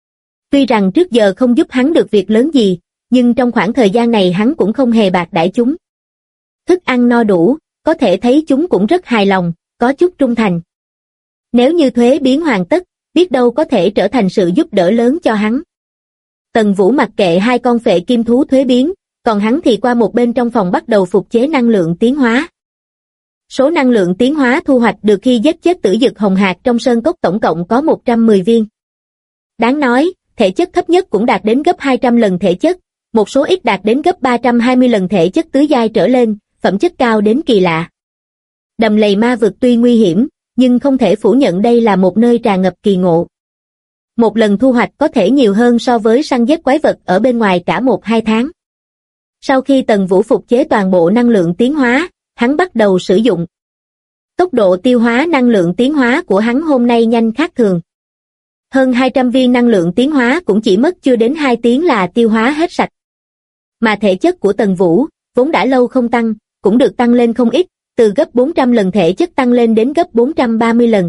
Tuy rằng trước giờ không giúp hắn được việc lớn gì, nhưng trong khoảng thời gian này hắn cũng không hề bạc đãi chúng. Thức ăn no đủ, có thể thấy chúng cũng rất hài lòng, có chút trung thành. Nếu như thuế biến hoàn tất, biết đâu có thể trở thành sự giúp đỡ lớn cho hắn. Tần Vũ mặc kệ hai con phệ kim thú thuế biến, còn hắn thì qua một bên trong phòng bắt đầu phục chế năng lượng tiến hóa. Số năng lượng tiến hóa thu hoạch được khi giết chết tử dực hồng hạc trong sơn cốc tổng cộng có 110 viên. Đáng nói, thể chất thấp nhất cũng đạt đến gấp 200 lần thể chất, một số ít đạt đến gấp 320 lần thể chất tứ giai trở lên, phẩm chất cao đến kỳ lạ. Đầm lầy ma vực tuy nguy hiểm, nhưng không thể phủ nhận đây là một nơi tràn ngập kỳ ngộ. Một lần thu hoạch có thể nhiều hơn so với săn giết quái vật ở bên ngoài cả 1-2 tháng. Sau khi Tần Vũ phục chế toàn bộ năng lượng tiến hóa, hắn bắt đầu sử dụng. Tốc độ tiêu hóa năng lượng tiến hóa của hắn hôm nay nhanh khác thường. Hơn 200 viên năng lượng tiến hóa cũng chỉ mất chưa đến 2 tiếng là tiêu hóa hết sạch. Mà thể chất của Tần Vũ, vốn đã lâu không tăng, cũng được tăng lên không ít, từ gấp 400 lần thể chất tăng lên đến gấp 430 lần.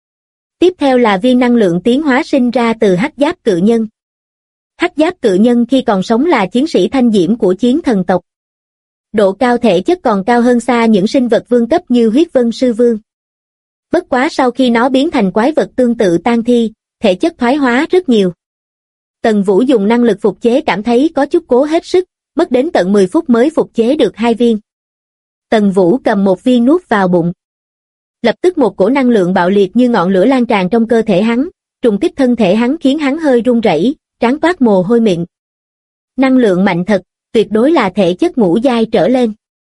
Tiếp theo là viên năng lượng tiến hóa sinh ra từ hắc giáp cự nhân. Hắc giáp cự nhân khi còn sống là chiến sĩ thanh diễm của chiến thần tộc. Độ cao thể chất còn cao hơn xa những sinh vật vương cấp như huyết vân sư vương. Bất quá sau khi nó biến thành quái vật tương tự tang thi, thể chất thoái hóa rất nhiều. Tần Vũ dùng năng lực phục chế cảm thấy có chút cố hết sức, mất đến tận 10 phút mới phục chế được 2 viên. Tần Vũ cầm một viên nuốt vào bụng. Lập tức một cổ năng lượng bạo liệt như ngọn lửa lan tràn trong cơ thể hắn, trùng kích thân thể hắn khiến hắn hơi run rẩy, trán toát mồ hôi mịn. Năng lượng mạnh thật, tuyệt đối là thể chất ngũ giai trở lên.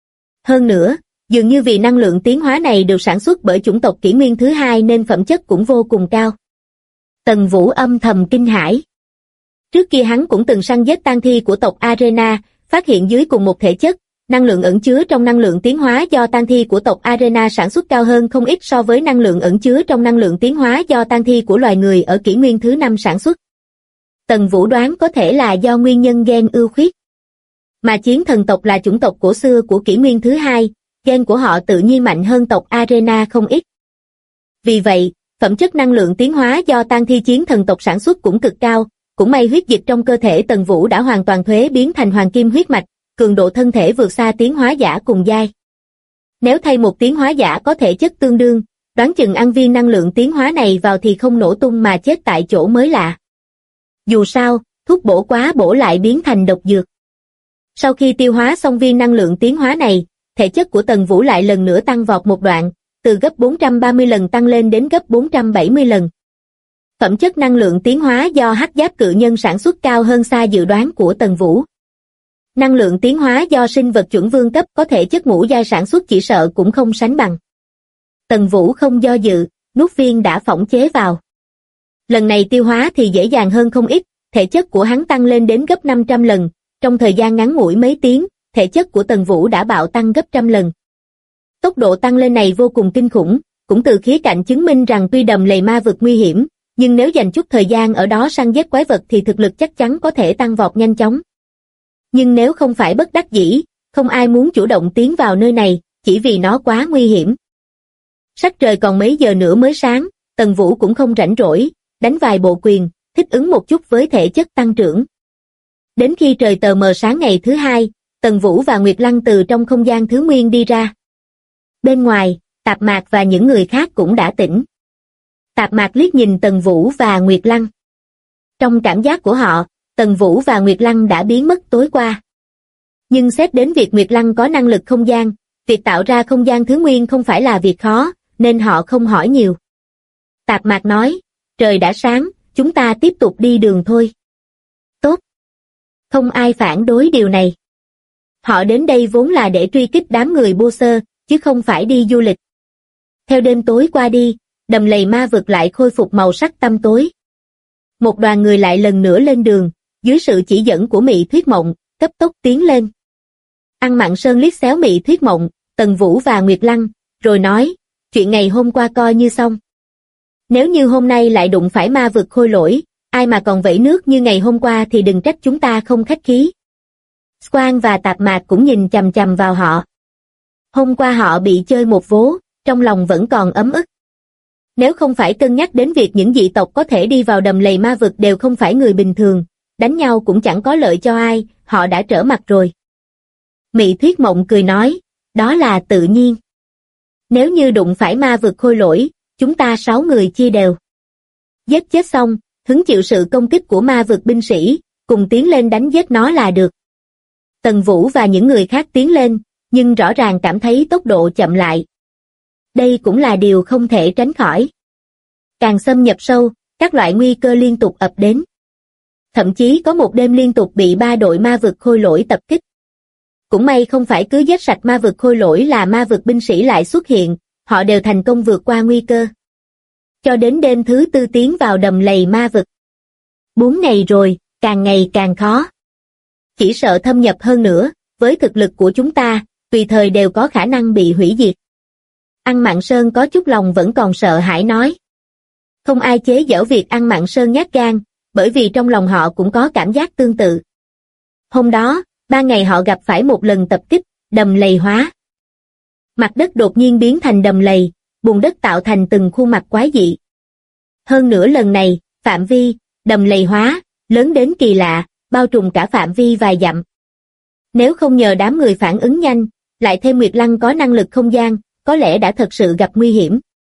Hơn nữa, dường như vì năng lượng tiến hóa này được sản xuất bởi chủng tộc kỷ nguyên thứ hai nên phẩm chất cũng vô cùng cao. Tần Vũ âm thầm kinh hãi. Trước kia hắn cũng từng săn giết tang thi của tộc Arena, phát hiện dưới cùng một thể chất, năng lượng ẩn chứa trong năng lượng tiến hóa do tang thi của tộc Arena sản xuất cao hơn không ít so với năng lượng ẩn chứa trong năng lượng tiến hóa do tang thi của loài người ở kỷ nguyên thứ 5 sản xuất. Tần Vũ đoán có thể là do nguyên nhân gen ưu khuyết. Mà chiến thần tộc là chủng tộc cổ xưa của kỷ nguyên thứ hai, gen của họ tự nhiên mạnh hơn tộc Arena không ít. Vì vậy, phẩm chất năng lượng tiến hóa do tang thi chiến thần tộc sản xuất cũng cực cao, cũng may huyết dịch trong cơ thể Tần Vũ đã hoàn toàn thuế biến thành hoàng kim huyết mạch, cường độ thân thể vượt xa tiến hóa giả cùng giai. Nếu thay một tiến hóa giả có thể chất tương đương, đoán chừng ăn viên năng lượng tiến hóa này vào thì không nổ tung mà chết tại chỗ mới lạ. Dù sao, thuốc bổ quá bổ lại biến thành độc dược. Sau khi tiêu hóa xong viên năng lượng tiến hóa này, thể chất của Tần Vũ lại lần nữa tăng vọt một đoạn, từ gấp 430 lần tăng lên đến gấp 470 lần. Phẩm chất năng lượng tiến hóa do hắc giáp cự nhân sản xuất cao hơn xa dự đoán của Tần Vũ. Năng lượng tiến hóa do sinh vật chuẩn vương cấp có thể chất ngũ giai sản xuất chỉ sợ cũng không sánh bằng. Tần Vũ không do dự, nuốt viên đã phỏng chế vào. Lần này tiêu hóa thì dễ dàng hơn không ít, thể chất của hắn tăng lên đến gấp 500 lần, trong thời gian ngắn ngủi mấy tiếng, thể chất của Tần Vũ đã bạo tăng gấp trăm lần. Tốc độ tăng lên này vô cùng kinh khủng, cũng từ khía cạnh chứng minh rằng tuy đầm lầy ma vực nguy hiểm, nhưng nếu dành chút thời gian ở đó săn giết quái vật thì thực lực chắc chắn có thể tăng vọt nhanh chóng. Nhưng nếu không phải bất đắc dĩ, không ai muốn chủ động tiến vào nơi này, chỉ vì nó quá nguy hiểm. Sắc trời còn mấy giờ nữa mới sáng, Tần Vũ cũng không rảnh rỗi, đánh vài bộ quyền, thích ứng một chút với thể chất tăng trưởng. Đến khi trời tờ mờ sáng ngày thứ hai, Tần Vũ và Nguyệt Lăng từ trong không gian thứ nguyên đi ra. Bên ngoài, Tạp Mạc và những người khác cũng đã tỉnh. Tạp Mạc liếc nhìn Tần Vũ và Nguyệt Lăng. Trong cảm giác của họ, Tần Vũ và Nguyệt Lăng đã biến mất tối qua. Nhưng xét đến việc Nguyệt Lăng có năng lực không gian, việc tạo ra không gian thứ nguyên không phải là việc khó, nên họ không hỏi nhiều. Tạp Mạc nói, trời đã sáng, chúng ta tiếp tục đi đường thôi. Tốt. Không ai phản đối điều này. Họ đến đây vốn là để truy kích đám người bô sơ, chứ không phải đi du lịch. Theo đêm tối qua đi, đầm lầy ma vực lại khôi phục màu sắc tăm tối. Một đoàn người lại lần nữa lên đường, dưới sự chỉ dẫn của Mị Thuyết Mộng, cấp tốc tiến lên. Ăn Mặn Sơn liếc xéo Mị Thuyết Mộng, Tần Vũ và Nguyệt Lăng, rồi nói, chuyện ngày hôm qua coi như xong. Nếu như hôm nay lại đụng phải ma vực khôi lỗi, ai mà còn vẫy nước như ngày hôm qua thì đừng trách chúng ta không khách khí. Squan và Tạp Mạc cũng nhìn chằm chằm vào họ. Hôm qua họ bị chơi một vố, trong lòng vẫn còn ấm ức. Nếu không phải cân nhắc đến việc những dị tộc có thể đi vào đầm lầy ma vực đều không phải người bình thường, đánh nhau cũng chẳng có lợi cho ai, họ đã trở mặt rồi. Mị Thuyết Mộng cười nói, đó là tự nhiên. Nếu như đụng phải ma vực khôi lỗi, chúng ta 6 người chia đều. Giết chết xong, hứng chịu sự công kích của ma vực binh sĩ, cùng tiến lên đánh giết nó là được. Tần Vũ và những người khác tiến lên, nhưng rõ ràng cảm thấy tốc độ chậm lại. Đây cũng là điều không thể tránh khỏi. Càng xâm nhập sâu, các loại nguy cơ liên tục ập đến. Thậm chí có một đêm liên tục bị 3 đội ma vực khôi lỗi tập kích. Cũng may không phải cứ giết sạch ma vực khôi lỗi là ma vực binh sĩ lại xuất hiện, họ đều thành công vượt qua nguy cơ. Cho đến đêm thứ 4 tiến vào đầm lầy ma vực. 4 ngày rồi, càng ngày càng khó. Chỉ sợ thâm nhập hơn nữa, với thực lực của chúng ta, tùy thời đều có khả năng bị hủy diệt. Ăn Mặn Sơn có chút lòng vẫn còn sợ hãi nói. Không ai chế giễu việc Ăn Mặn Sơn nhát gan, bởi vì trong lòng họ cũng có cảm giác tương tự. Hôm đó, 3 ngày họ gặp phải một lần tập kích, đầm lầy hóa. Mặt đất đột nhiên biến thành đầm lầy, bùn đất tạo thành từng khuôn mặt quái dị. Hơn nữa lần này, phạm vi, đầm lầy hóa, lớn đến kỳ lạ, bao trùm cả phạm vi vài dặm. Nếu không nhờ đám người phản ứng nhanh, lại thêm Nguyệt Lăng có năng lực không gian, có lẽ đã thật sự gặp nguy hiểm.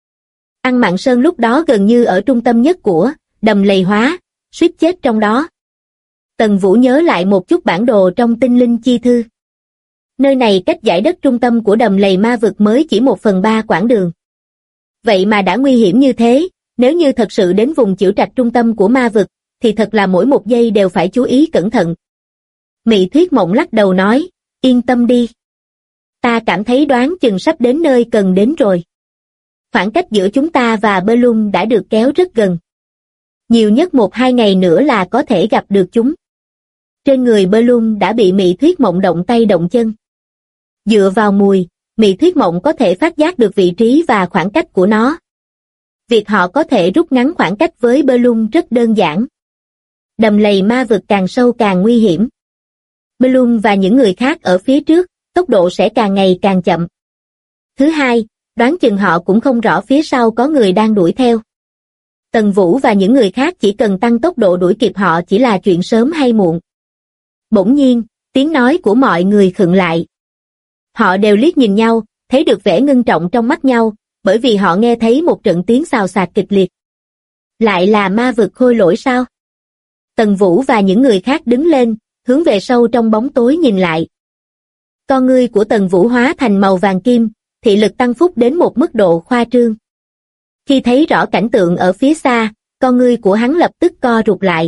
Ăn Mặn Sơn lúc đó gần như ở trung tâm nhất của đầm lầy hóa, suýt chết trong đó. Tần Vũ nhớ lại một chút bản đồ trong tinh linh chi thư. Nơi này cách dải đất trung tâm của đầm lầy ma vực mới chỉ 1/3 quãng đường. Vậy mà đã nguy hiểm như thế, nếu như thật sự đến vùng chiểu trạch trung tâm của ma vực, thì thật là mỗi một giây đều phải chú ý cẩn thận. Mị Thuyết Mộng lắc đầu nói, yên tâm đi. Ta cảm thấy đoán chừng sắp đến nơi cần đến rồi. Khoảng cách giữa chúng ta và Bellum đã được kéo rất gần. Nhiều nhất 1-2 ngày nữa là có thể gặp được chúng. Trên người Bellum đã bị Mị Thuyết Mộng động tay động chân. Dựa vào mùi, Mị Thuyết Mộng có thể phát giác được vị trí và khoảng cách của nó. Việc họ có thể rút ngắn khoảng cách với Bellum rất đơn giản. Đầm lầy ma vực càng sâu càng nguy hiểm. Bellum và những người khác ở phía trước, tốc độ sẽ càng ngày càng chậm. Thứ hai, đoán chừng họ cũng không rõ phía sau có người đang đuổi theo. Tần Vũ và những người khác chỉ cần tăng tốc độ đuổi kịp họ chỉ là chuyện sớm hay muộn. Bỗng nhiên, tiếng nói của mọi người khựng lại. Họ đều liếc nhìn nhau, thấy được vẻ ngưng trọng trong mắt nhau, bởi vì họ nghe thấy một trận tiếng xào xạc kịch liệt. Lại là ma vực khôi lỗi sao? Tần Vũ và những người khác đứng lên, hướng về sâu trong bóng tối nhìn lại. Con ngươi của Tần Vũ hóa thành màu vàng kim, thị lực tăng phúc đến một mức độ khoa trương. Khi thấy rõ cảnh tượng ở phía xa, con ngươi của hắn lập tức co rụt lại.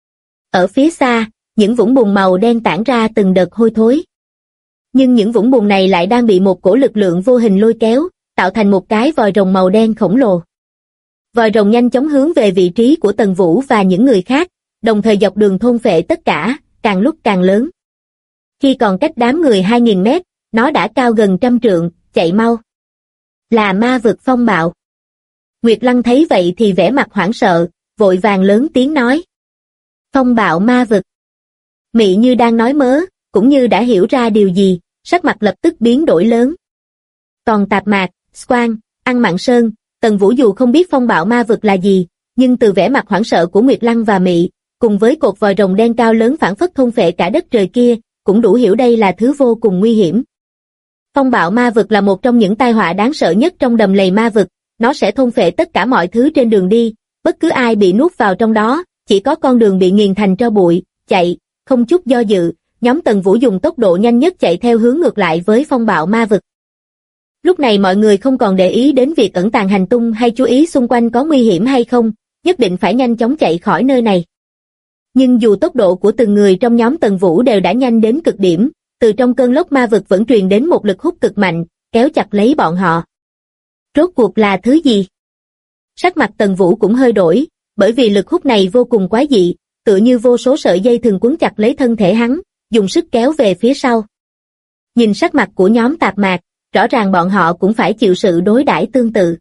Ở phía xa, những vũng bùn màu đen tản ra từng đợt hôi thối. Nhưng những vũng bùn này lại đang bị một cổ lực lượng vô hình lôi kéo, tạo thành một cái vòi rồng màu đen khổng lồ. Vòi rồng nhanh chóng hướng về vị trí của Tần Vũ và những người khác, đồng thời dọc đường thôn phệ tất cả, càng lúc càng lớn. Khi còn cách đám người 2.000 mét, nó đã cao gần 100 trượng, chạy mau. Là ma vực phong bạo. Nguyệt Lăng thấy vậy thì vẻ mặt hoảng sợ, vội vàng lớn tiếng nói. Phong bạo ma vực. Mị như đang nói mớ, cũng như đã hiểu ra điều gì, sắc mặt lập tức biến đổi lớn. Còn Tạp Mạc, Squan, Ăn Mặn Sơn, Tần Vũ dù không biết phong bạo ma vực là gì, nhưng từ vẻ mặt hoảng sợ của Nguyệt Lăng và Mị, cùng với cột vòi rồng đen cao lớn phảng phất thôn phệ cả đất trời kia, cũng đủ hiểu đây là thứ vô cùng nguy hiểm. Phong bạo ma vực là một trong những tai họa đáng sợ nhất trong đầm lầy ma vực, nó sẽ thôn phệ tất cả mọi thứ trên đường đi, bất cứ ai bị nuốt vào trong đó, chỉ có con đường bị nghiền thành tro bụi, chạy, không chút do dự, nhóm Tần Vũ dùng tốc độ nhanh nhất chạy theo hướng ngược lại với phong bạo ma vực. Lúc này mọi người không còn để ý đến việc ẩn tàng hành tung hay chú ý xung quanh có nguy hiểm hay không, nhất định phải nhanh chóng chạy khỏi nơi này. Nhưng dù tốc độ của từng người trong nhóm Tần Vũ đều đã nhanh đến cực điểm, từ trong cơn lốc ma vực vẫn truyền đến một lực hút cực mạnh, kéo chặt lấy bọn họ. Rốt cuộc là thứ gì? Sắc mặt Tần Vũ cũng hơi đổi, bởi vì lực hút này vô cùng quái dị, tựa như vô số sợi dây thường quấn chặt lấy thân thể hắn, dùng sức kéo về phía sau. Nhìn sắc mặt của nhóm Tạp Mạc, rõ ràng bọn họ cũng phải chịu sự đối đãi tương tự.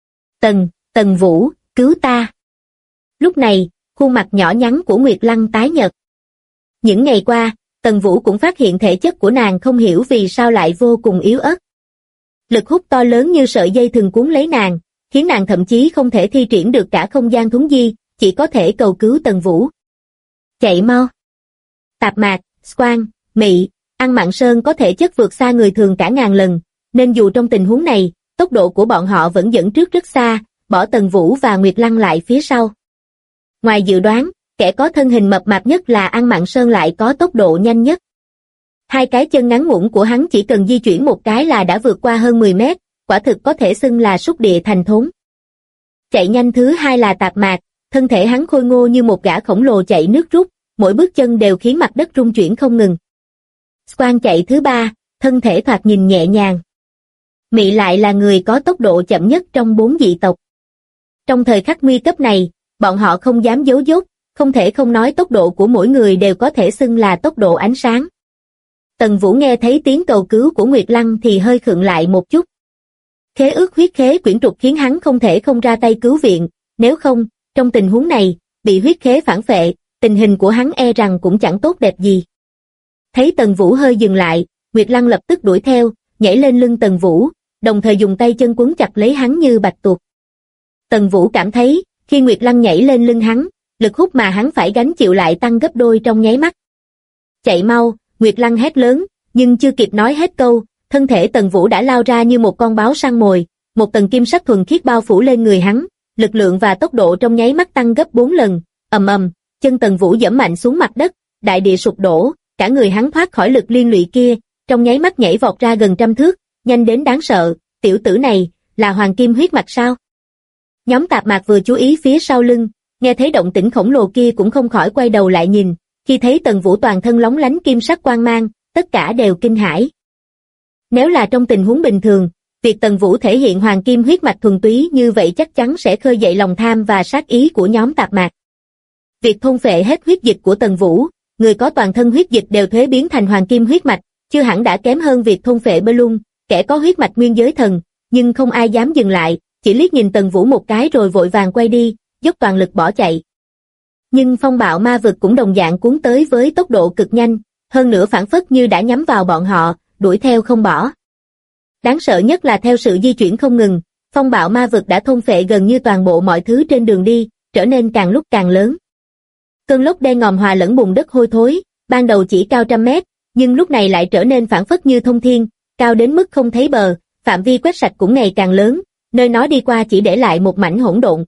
Tần Vũ, cứu ta. Lúc này, khuôn mặt nhỏ nhắn của Nguyệt Lăng tái nhợt. Những ngày qua, Tần Vũ cũng phát hiện thể chất của nàng không hiểu vì sao lại vô cùng yếu ớt. Lực hút to lớn như sợi dây thường cuốn lấy nàng, khiến nàng thậm chí không thể thi triển được cả không gian thuấn di, chỉ có thể cầu cứu Tần Vũ. Chạy mau. Tạp Mạc, Squan, Mị, Ăn Mặn Sơn có thể chất vượt xa người thường cả ngàn lần, nên dù trong tình huống này, tốc độ của bọn họ vẫn dẫn trước rất xa, bỏ Tần Vũ và Nguyệt Lăng lại phía sau. Ngoài dự đoán, kẻ có thân hình mập mạp nhất là Ăn Mặn Sơn lại có tốc độ nhanh nhất. Hai cái chân ngắn ngủn của hắn chỉ cần di chuyển một cái là đã vượt qua hơn 10 mét, quả thực có thể xưng là súc địa thành thốn. Chạy nhanh thứ hai là Tạp Mạc, thân thể hắn khôi ngô như một gã khổng lồ chạy nước rút, mỗi bước chân đều khiến mặt đất rung chuyển không ngừng. Squan chạy thứ ba, thân thể thoạt nhìn nhẹ nhàng. Mị lại là người có tốc độ chậm nhất trong 4 dị tộc. Trong thời khắc nguy cấp này, bọn họ không dám giấu dốt, không thể không nói tốc độ của mỗi người đều có thể xưng là tốc độ ánh sáng. Tần Vũ nghe thấy tiếng cầu cứu của Nguyệt Lăng thì hơi khựng lại một chút. Khế ước huyết khế quyển trục khiến hắn không thể không ra tay cứu viện, nếu không, trong tình huống này, bị huyết khế phản phệ, tình hình của hắn e rằng cũng chẳng tốt đẹp gì. Thấy Tần Vũ hơi dừng lại, Nguyệt Lăng lập tức đuổi theo, nhảy lên lưng Tần Vũ, đồng thời dùng tay chân quấn chặt lấy hắn như bạch tuộc. Tần Vũ cảm thấy, khi Nguyệt Lăng nhảy lên lưng hắn, lực hút mà hắn phải gánh chịu lại tăng gấp đôi trong nháy mắt. Chạy mau, Nguyệt Lăng hét lớn, nhưng chưa kịp nói hết câu, thân thể Tần Vũ đã lao ra như một con báo săn mồi, một tầng kim sắc thuần khiết bao phủ lên người hắn, lực lượng và tốc độ trong nháy mắt tăng gấp 4 lần, ầm ầm, chân Tần Vũ giẫm mạnh xuống mặt đất, đại địa sụp đổ, cả người hắn thoát khỏi lực liên lụy kia, trong nháy mắt nhảy vọt ra gần 100 thước, nhanh đến đáng sợ, tiểu tử này, là hoàng kim huyết mạch sao? Nhóm Tạp Mạc vừa chú ý phía sau lưng, nghe thấy động tĩnh khổng lồ kia cũng không khỏi quay đầu lại nhìn, khi thấy Tần Vũ toàn thân lóng lánh kim sắc quang mang, tất cả đều kinh hãi. Nếu là trong tình huống bình thường, việc Tần Vũ thể hiện hoàng kim huyết mạch thuần túy như vậy chắc chắn sẽ khơi dậy lòng tham và sát ý của nhóm Tạp Mạc. Việc thôn phệ hết huyết dịch của Tần Vũ, người có toàn thân huyết dịch đều thuế biến thành hoàng kim huyết mạch, chưa hẳn đã kém hơn việc thôn phệ Belung, kẻ có huyết mạch nguyên giới thần, nhưng không ai dám dừng lại, chỉ liếc nhìn Tần Vũ một cái rồi vội vàng quay đi, dốc toàn lực bỏ chạy. Nhưng phong bạo ma vực cũng đồng dạng cuốn tới với tốc độ cực nhanh, hơn nữa phảng phất như đã nhắm vào bọn họ, đuổi theo không bỏ. Đáng sợ nhất là theo sự di chuyển không ngừng, phong bạo ma vực đã thôn phệ gần như toàn bộ mọi thứ trên đường đi, trở nên càng lúc càng lớn. Cơn lốc đen ngòm hòa lẫn bùn đất hôi thối, ban đầu chỉ cao 100 mét, nhưng lúc này lại trở nên phảng phất như thông thiên, cao đến mức không thấy bờ, phạm vi quét sạch cũng ngày càng lớn, nơi nó đi qua chỉ để lại một mảnh hỗn độn.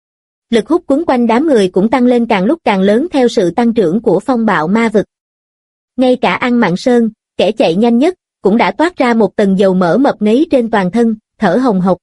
Lực hút quấn quanh đám người cũng tăng lên càng lúc càng lớn theo sự tăng trưởng của phong bạo ma vực. Ngay cả Ăn Mặn Sơn, kẻ chạy nhanh nhất, cũng đã toát ra một tầng dầu mỡ mập ngấy trên toàn thân, thở hồng hộc.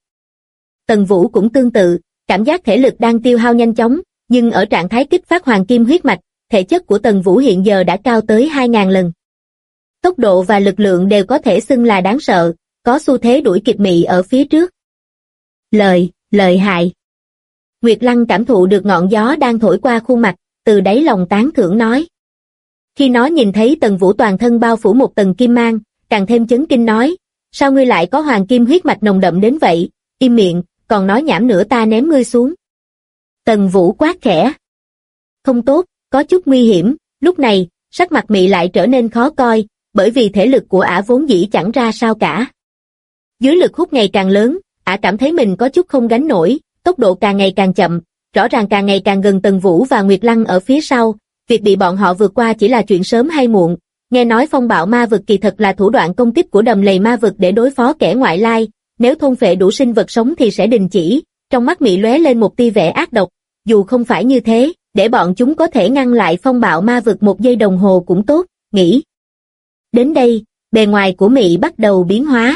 Tần Vũ cũng tương tự, cảm giác thể lực đang tiêu hao nhanh chóng, nhưng ở trạng thái kích phát hoàng kim huyết mạch, thể chất của Tần Vũ hiện giờ đã cao tới 2.000 lần. Tốc độ và lực lượng đều có thể xưng là đáng sợ, có xu thế đuổi kịp Mị ở phía trước. Lợi hại. Nguyệt Lăng cảm thụ được ngọn gió đang thổi qua khuôn mặt, từ đáy lòng tán thưởng nói. Khi nó nhìn thấy Tần Vũ toàn thân bao phủ một tầng kim mang, càng thêm chấn kinh nói, sao ngươi lại có hoàng kim huyết mạch nồng đậm đến vậy, im miệng, còn nói nhảm nữa ta ném ngươi xuống. Tần Vũ quát khẽ. Không tốt, có chút nguy hiểm, lúc này, sắc mặt Mị lại trở nên khó coi, bởi vì thể lực của ả vốn dĩ chẳng ra sao cả. Dưới lực hút ngày càng lớn, ả cảm thấy mình có chút không gánh nổi, tốc độ càng ngày càng chậm, rõ ràng càng ngày càng gần Tần Vũ và Nguyệt Lăng ở phía sau, việc bị bọn họ vượt qua chỉ là chuyện sớm hay muộn. Nghe nói phong bạo ma vực kỳ thật là thủ đoạn công kích của đầm lầy ma vực để đối phó kẻ ngoại lai, nếu thôn phệ đủ sinh vật sống thì sẽ đình chỉ, trong mắt Mị lóe lên một tia vẻ ác độc, dù không phải như thế, để bọn chúng có thể ngăn lại phong bạo ma vực một giây đồng hồ cũng tốt, nghĩ. Đến đây, bề ngoài của Mị bắt đầu biến hóa.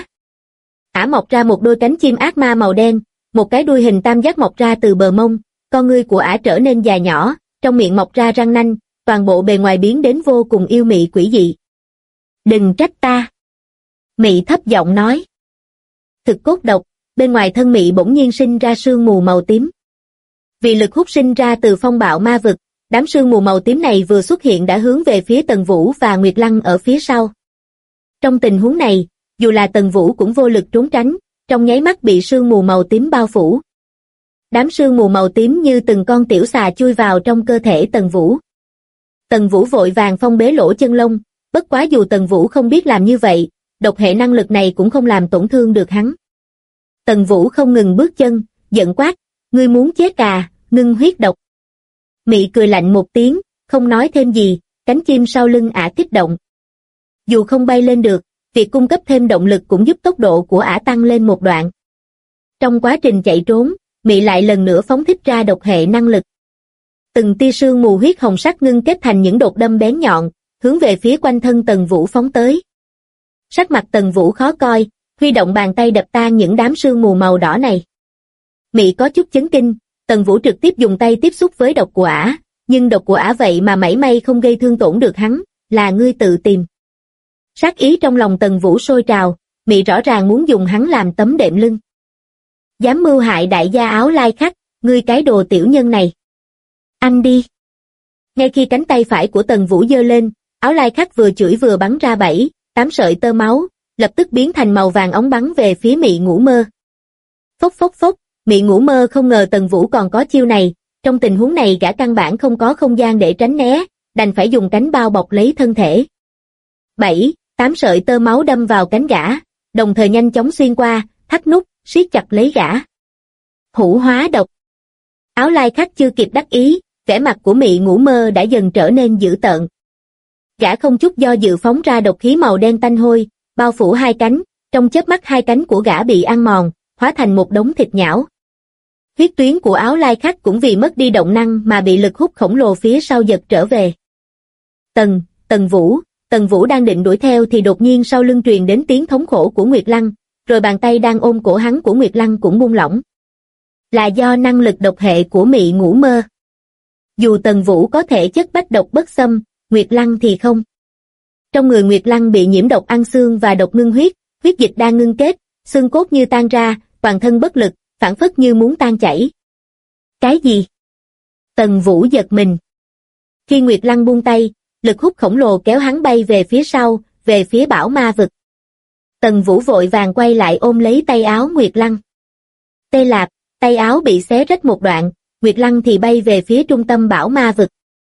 Ả mọc ra một đôi cánh chim ác ma màu đen, một cái đuôi hình tam giác mọc ra từ bờ mông, con ngươi của ả trở nên dài nhỏ, trong miệng mọc ra răng nanh, toàn bộ bề ngoài biến đến vô cùng yêu mị quỷ dị. Đừng trách ta. Mị thấp giọng nói. Thực cốt độc, bên ngoài thân Mị bỗng nhiên sinh ra sương mù màu tím. Vì lực hút sinh ra từ phong bạo ma vực, đám sương mù màu tím này vừa xuất hiện đã hướng về phía Tần Vũ và Nguyệt Lăng ở phía sau. Trong tình huống này, dù là Tần Vũ cũng vô lực trốn tránh, trong nháy mắt bị sương mù màu tím bao phủ. Đám sương mù màu tím như từng con tiểu xà chui vào trong cơ thể Tần Vũ. Tần Vũ vội vàng phong bế lỗ chân lông, bất quá dù Tần Vũ không biết làm như vậy, độc hệ năng lực này cũng không làm tổn thương được hắn. Tần Vũ không ngừng bước chân, giận quát, ngươi muốn chết à, ngưng huyết độc. Mị cười lạnh một tiếng, không nói thêm gì, cánh chim sau lưng ả kích động. Dù không bay lên được, việc cung cấp thêm động lực cũng giúp tốc độ của ả tăng lên một đoạn. Trong quá trình chạy trốn, Mị lại lần nữa phóng thích ra độc hệ năng lực. Từng tia sương mù huyết hồng sắc ngưng kết thành những đột đâm bén nhọn, hướng về phía quanh thân Tần Vũ phóng tới. Sắc mặt Tần Vũ khó coi, huy động bàn tay đập tan những đám sương mù màu đỏ này. Mị có chút chấn kinh, Tần Vũ trực tiếp dùng tay tiếp xúc với độc của ả, nhưng độc của ả vậy mà mảy may không gây thương tổn được hắn, là ngươi tự tìm. Sát ý trong lòng Tần Vũ sôi trào, Mị rõ ràng muốn dùng hắn làm tấm đệm lưng. Dám mưu hại đại gia Áo Lai Khắc, ngươi cái đồ tiểu nhân này. Anh đi. Ngay khi cánh tay phải của Tần Vũ giơ lên, Áo Lai Khắc vừa chửi vừa bắn ra 7-8 sợi tơ máu, lập tức biến thành màu vàng óng bắn về phía Mị Ngũ Mơ. Phốc phốc phốc, Mị Ngũ Mơ không ngờ Tần Vũ còn có chiêu này, trong tình huống này gã căn bản không có không gian để tránh né, đành phải dùng cánh bao bọc lấy thân thể. 7-8 sợi tơ máu đâm vào cánh gã, đồng thời nhanh chóng xuyên qua, thắt nút, siết chặt lấy gã. Hữu hóa độc. Áo Lai Khắc chưa kịp đắc ý, vẻ mặt của Mị Ngũ Mơ đã dần trở nên dữ tợn. Gã không chút do dự phóng ra độc khí màu đen tanh hôi, bao phủ hai cánh, trong chớp mắt hai cánh của gã bị ăn mòn, hóa thành một đống thịt nhão. Huyết tuyến của Áo Lai Khắc cũng vì mất đi động năng mà bị lực hút khổng lồ phía sau giật trở về. Tần Vũ đang định đuổi theo thì đột nhiên sau lưng truyền đến tiếng thống khổ của Nguyệt Lăng, rồi bàn tay đang ôm cổ hắn của Nguyệt Lăng cũng buông lỏng. Là do năng lực độc hệ của Mị Ngũ Mơ. Dù Tần Vũ có thể chất bách độc bất xâm, Nguyệt Lăng thì không. Trong người Nguyệt Lăng bị nhiễm độc ăn xương và độc ngưng huyết, huyết dịch đang ngưng kết, xương cốt như tan ra, toàn thân bất lực, phảng phất như muốn tan chảy. Cái gì? Tần Vũ giật mình. Khi Nguyệt Lăng buông tay, lực hút khổng lồ kéo hắn bay về phía sau, về phía bão ma vực. Tần Vũ vội vàng quay lại ôm lấy tay áo Nguyệt Lăng. Tê lạp, tay áo bị xé rách một đoạn, Nguyệt Lăng thì bay về phía trung tâm bão ma vực.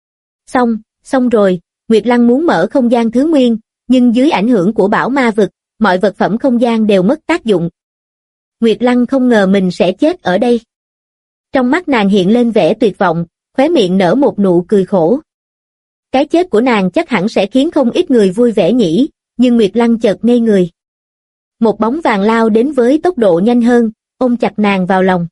Xong rồi, Nguyệt Lăng muốn mở không gian thứ nguyên, nhưng dưới ảnh hưởng của bão ma vực, mọi vật phẩm không gian đều mất tác dụng. Nguyệt Lăng không ngờ mình sẽ chết ở đây. Trong mắt nàng hiện lên vẻ tuyệt vọng, khóe miệng nở một nụ cười khổ. Cái chết của nàng chắc hẳn sẽ khiến không ít người vui vẻ nhỉ, nhưng Nguyệt Lăng chợt ngây người. Một bóng vàng lao đến với tốc độ nhanh hơn, ôm chặt nàng vào lòng.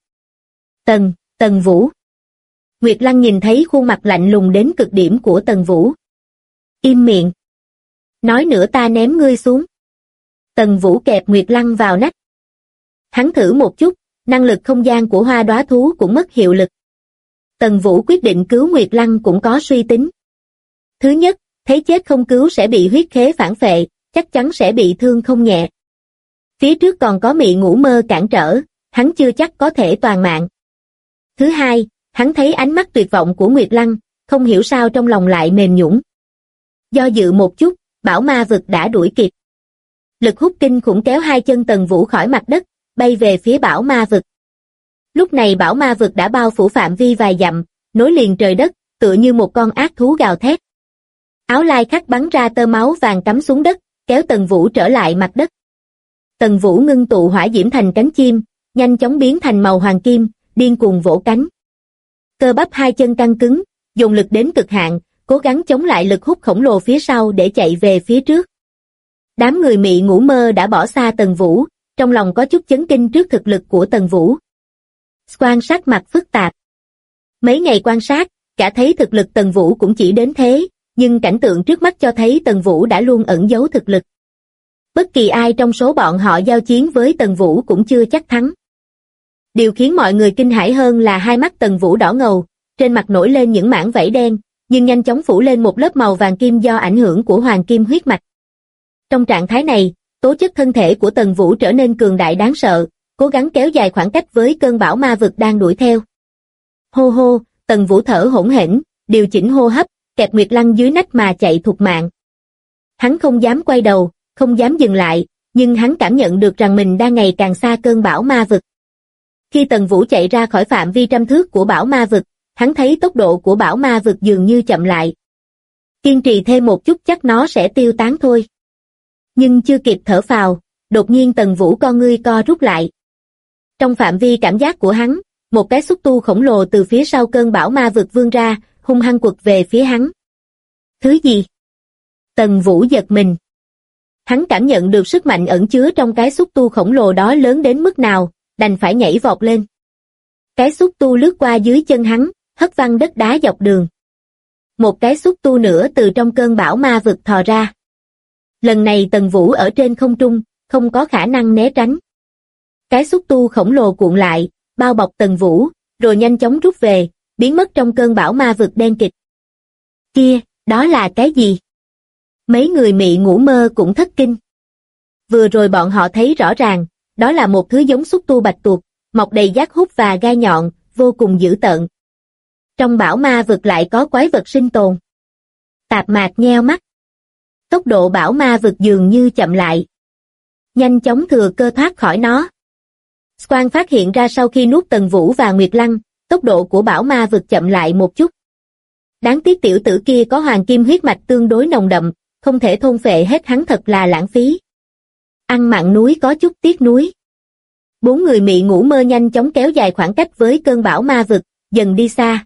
Tần Vũ. Nguyệt Lăng nhìn thấy khuôn mặt lạnh lùng đến cực điểm của Tần Vũ. Im miệng. Nói nữa ta ném ngươi xuống. Tần Vũ kẹp Nguyệt Lăng vào nách. Hắn thử một chút, năng lực không gian của hoa đóa thú cũng mất hiệu lực. Tần Vũ quyết định cứu Nguyệt Lăng cũng có suy tính. Thứ nhất, thấy chết không cứu sẽ bị huyết khế phản phệ, chắc chắn sẽ bị thương không nhẹ. Phía trước còn có Mị Ngũ Mơ cản trở, hắn chưa chắc có thể toàn mạng. thứ hai, hắn thấy ánh mắt tuyệt vọng của Nguyệt Lăng, không hiểu sao trong lòng lại mềm nhũn. Do dự một chút, Bảo Ma Vực đã đuổi kịp. Lực hút kinh khủng kéo hai chân Tần Vũ khỏi mặt đất, bay về phía Bảo Ma Vực. Lúc này Bảo Ma Vực đã bao phủ phạm vi vài dặm, nối liền trời đất, tựa như một con ác thú gào thét. Áo lai khắc bắn ra tơ máu vàng cắm xuống đất, kéo Tần Vũ trở lại mặt đất. Tần Vũ ngưng tụ hỏa diễm thành cánh chim, nhanh chóng biến thành màu hoàng kim, điên cuồng vỗ cánh. Cơ bắp hai chân căng cứng, dùng lực đến cực hạn, cố gắng chống lại lực hút khổng lồ phía sau để chạy về phía trước. Đám người Mị Ngũ Mơ đã bỏ xa Tần Vũ, trong lòng có chút chấn kinh trước thực lực của Tần Vũ. Quan sát mặt phức tạp. Mấy ngày quan sát, cả thấy thực lực Tần Vũ cũng chỉ đến thế, nhưng cảnh tượng trước mắt cho thấy Tần Vũ đã luôn ẩn giấu thực lực. Bất kỳ ai trong số bọn họ giao chiến với Tần Vũ cũng chưa chắc thắng. Điều khiến mọi người kinh hãi hơn là hai mắt Tần Vũ đỏ ngầu, trên mặt nổi lên những mảng vảy đen, nhưng nhanh chóng phủ lên một lớp màu vàng kim do ảnh hưởng của hoàng kim huyết mạch. Trong trạng thái này, tố chất thân thể của Tần Vũ trở nên cường đại đáng sợ, cố gắng kéo dài khoảng cách với cơn bão ma vực đang đuổi theo. Hô hô, Tần Vũ thở hổn hển, điều chỉnh hô hấp, kẹp Nguyệt Lăng dưới nách mà chạy thục mạng. Hắn không dám quay đầu, không dám dừng lại, nhưng hắn cảm nhận được rằng mình đang ngày càng xa cơn bão ma vực. Khi Tần Vũ chạy ra khỏi phạm vi trăm thước của bão ma vực, hắn thấy tốc độ của bão ma vực dường như chậm lại. Kiên trì thêm một chút chắc nó sẽ tiêu tán thôi. Nhưng chưa kịp thở phào, đột nhiên Tần Vũ con ngươi co rút lại. Trong phạm vi cảm giác của hắn, một cái xúc tu khổng lồ từ phía sau cơn bão ma vực vươn ra, hung hăng quật về phía hắn. Thứ gì? Tần Vũ giật mình. Hắn cảm nhận được sức mạnh ẩn chứa trong cái xúc tu khổng lồ đó lớn đến mức nào, đành phải nhảy vọt lên. Cái xúc tu lướt qua dưới chân hắn, hất văng đất đá dọc đường. Một cái xúc tu nữa từ trong cơn bão ma vực thò ra. Lần này Tần Vũ ở trên không trung, không có khả năng né tránh. Cái xúc tu khổng lồ cuộn lại, bao bọc Tần Vũ, rồi nhanh chóng rút về, biến mất trong cơn bão ma vực đen kịt. Kia, đó là cái gì? Mấy người Mị Ngũ Mơ cũng thất kinh. Vừa rồi bọn họ thấy rõ ràng, đó là một thứ giống xúc tu bạch tuộc, mọc đầy giác hút và gai nhọn, vô cùng dữ tợn. Trong bão ma vực lại có quái vật sinh tồn. Tạp Mạc nheo mắt. Tốc độ bão ma vực dường như chậm lại. Nhanh chóng thừa cơ thoát khỏi nó. Squan phát hiện ra sau khi nuốt Tần Vũ và Nguyệt Lăng, tốc độ của bão ma vực chậm lại một chút. Đáng tiếc tiểu tử kia có hoàng kim huyết mạch tương đối nồng đậm, không thể thôn phệ hết hắn thật là lãng phí. Ăn mặn núi có chút tiếc núi. Bốn người Mị Ngũ Mơ nhanh chóng kéo dài khoảng cách với cơn bão ma vực, dần đi xa.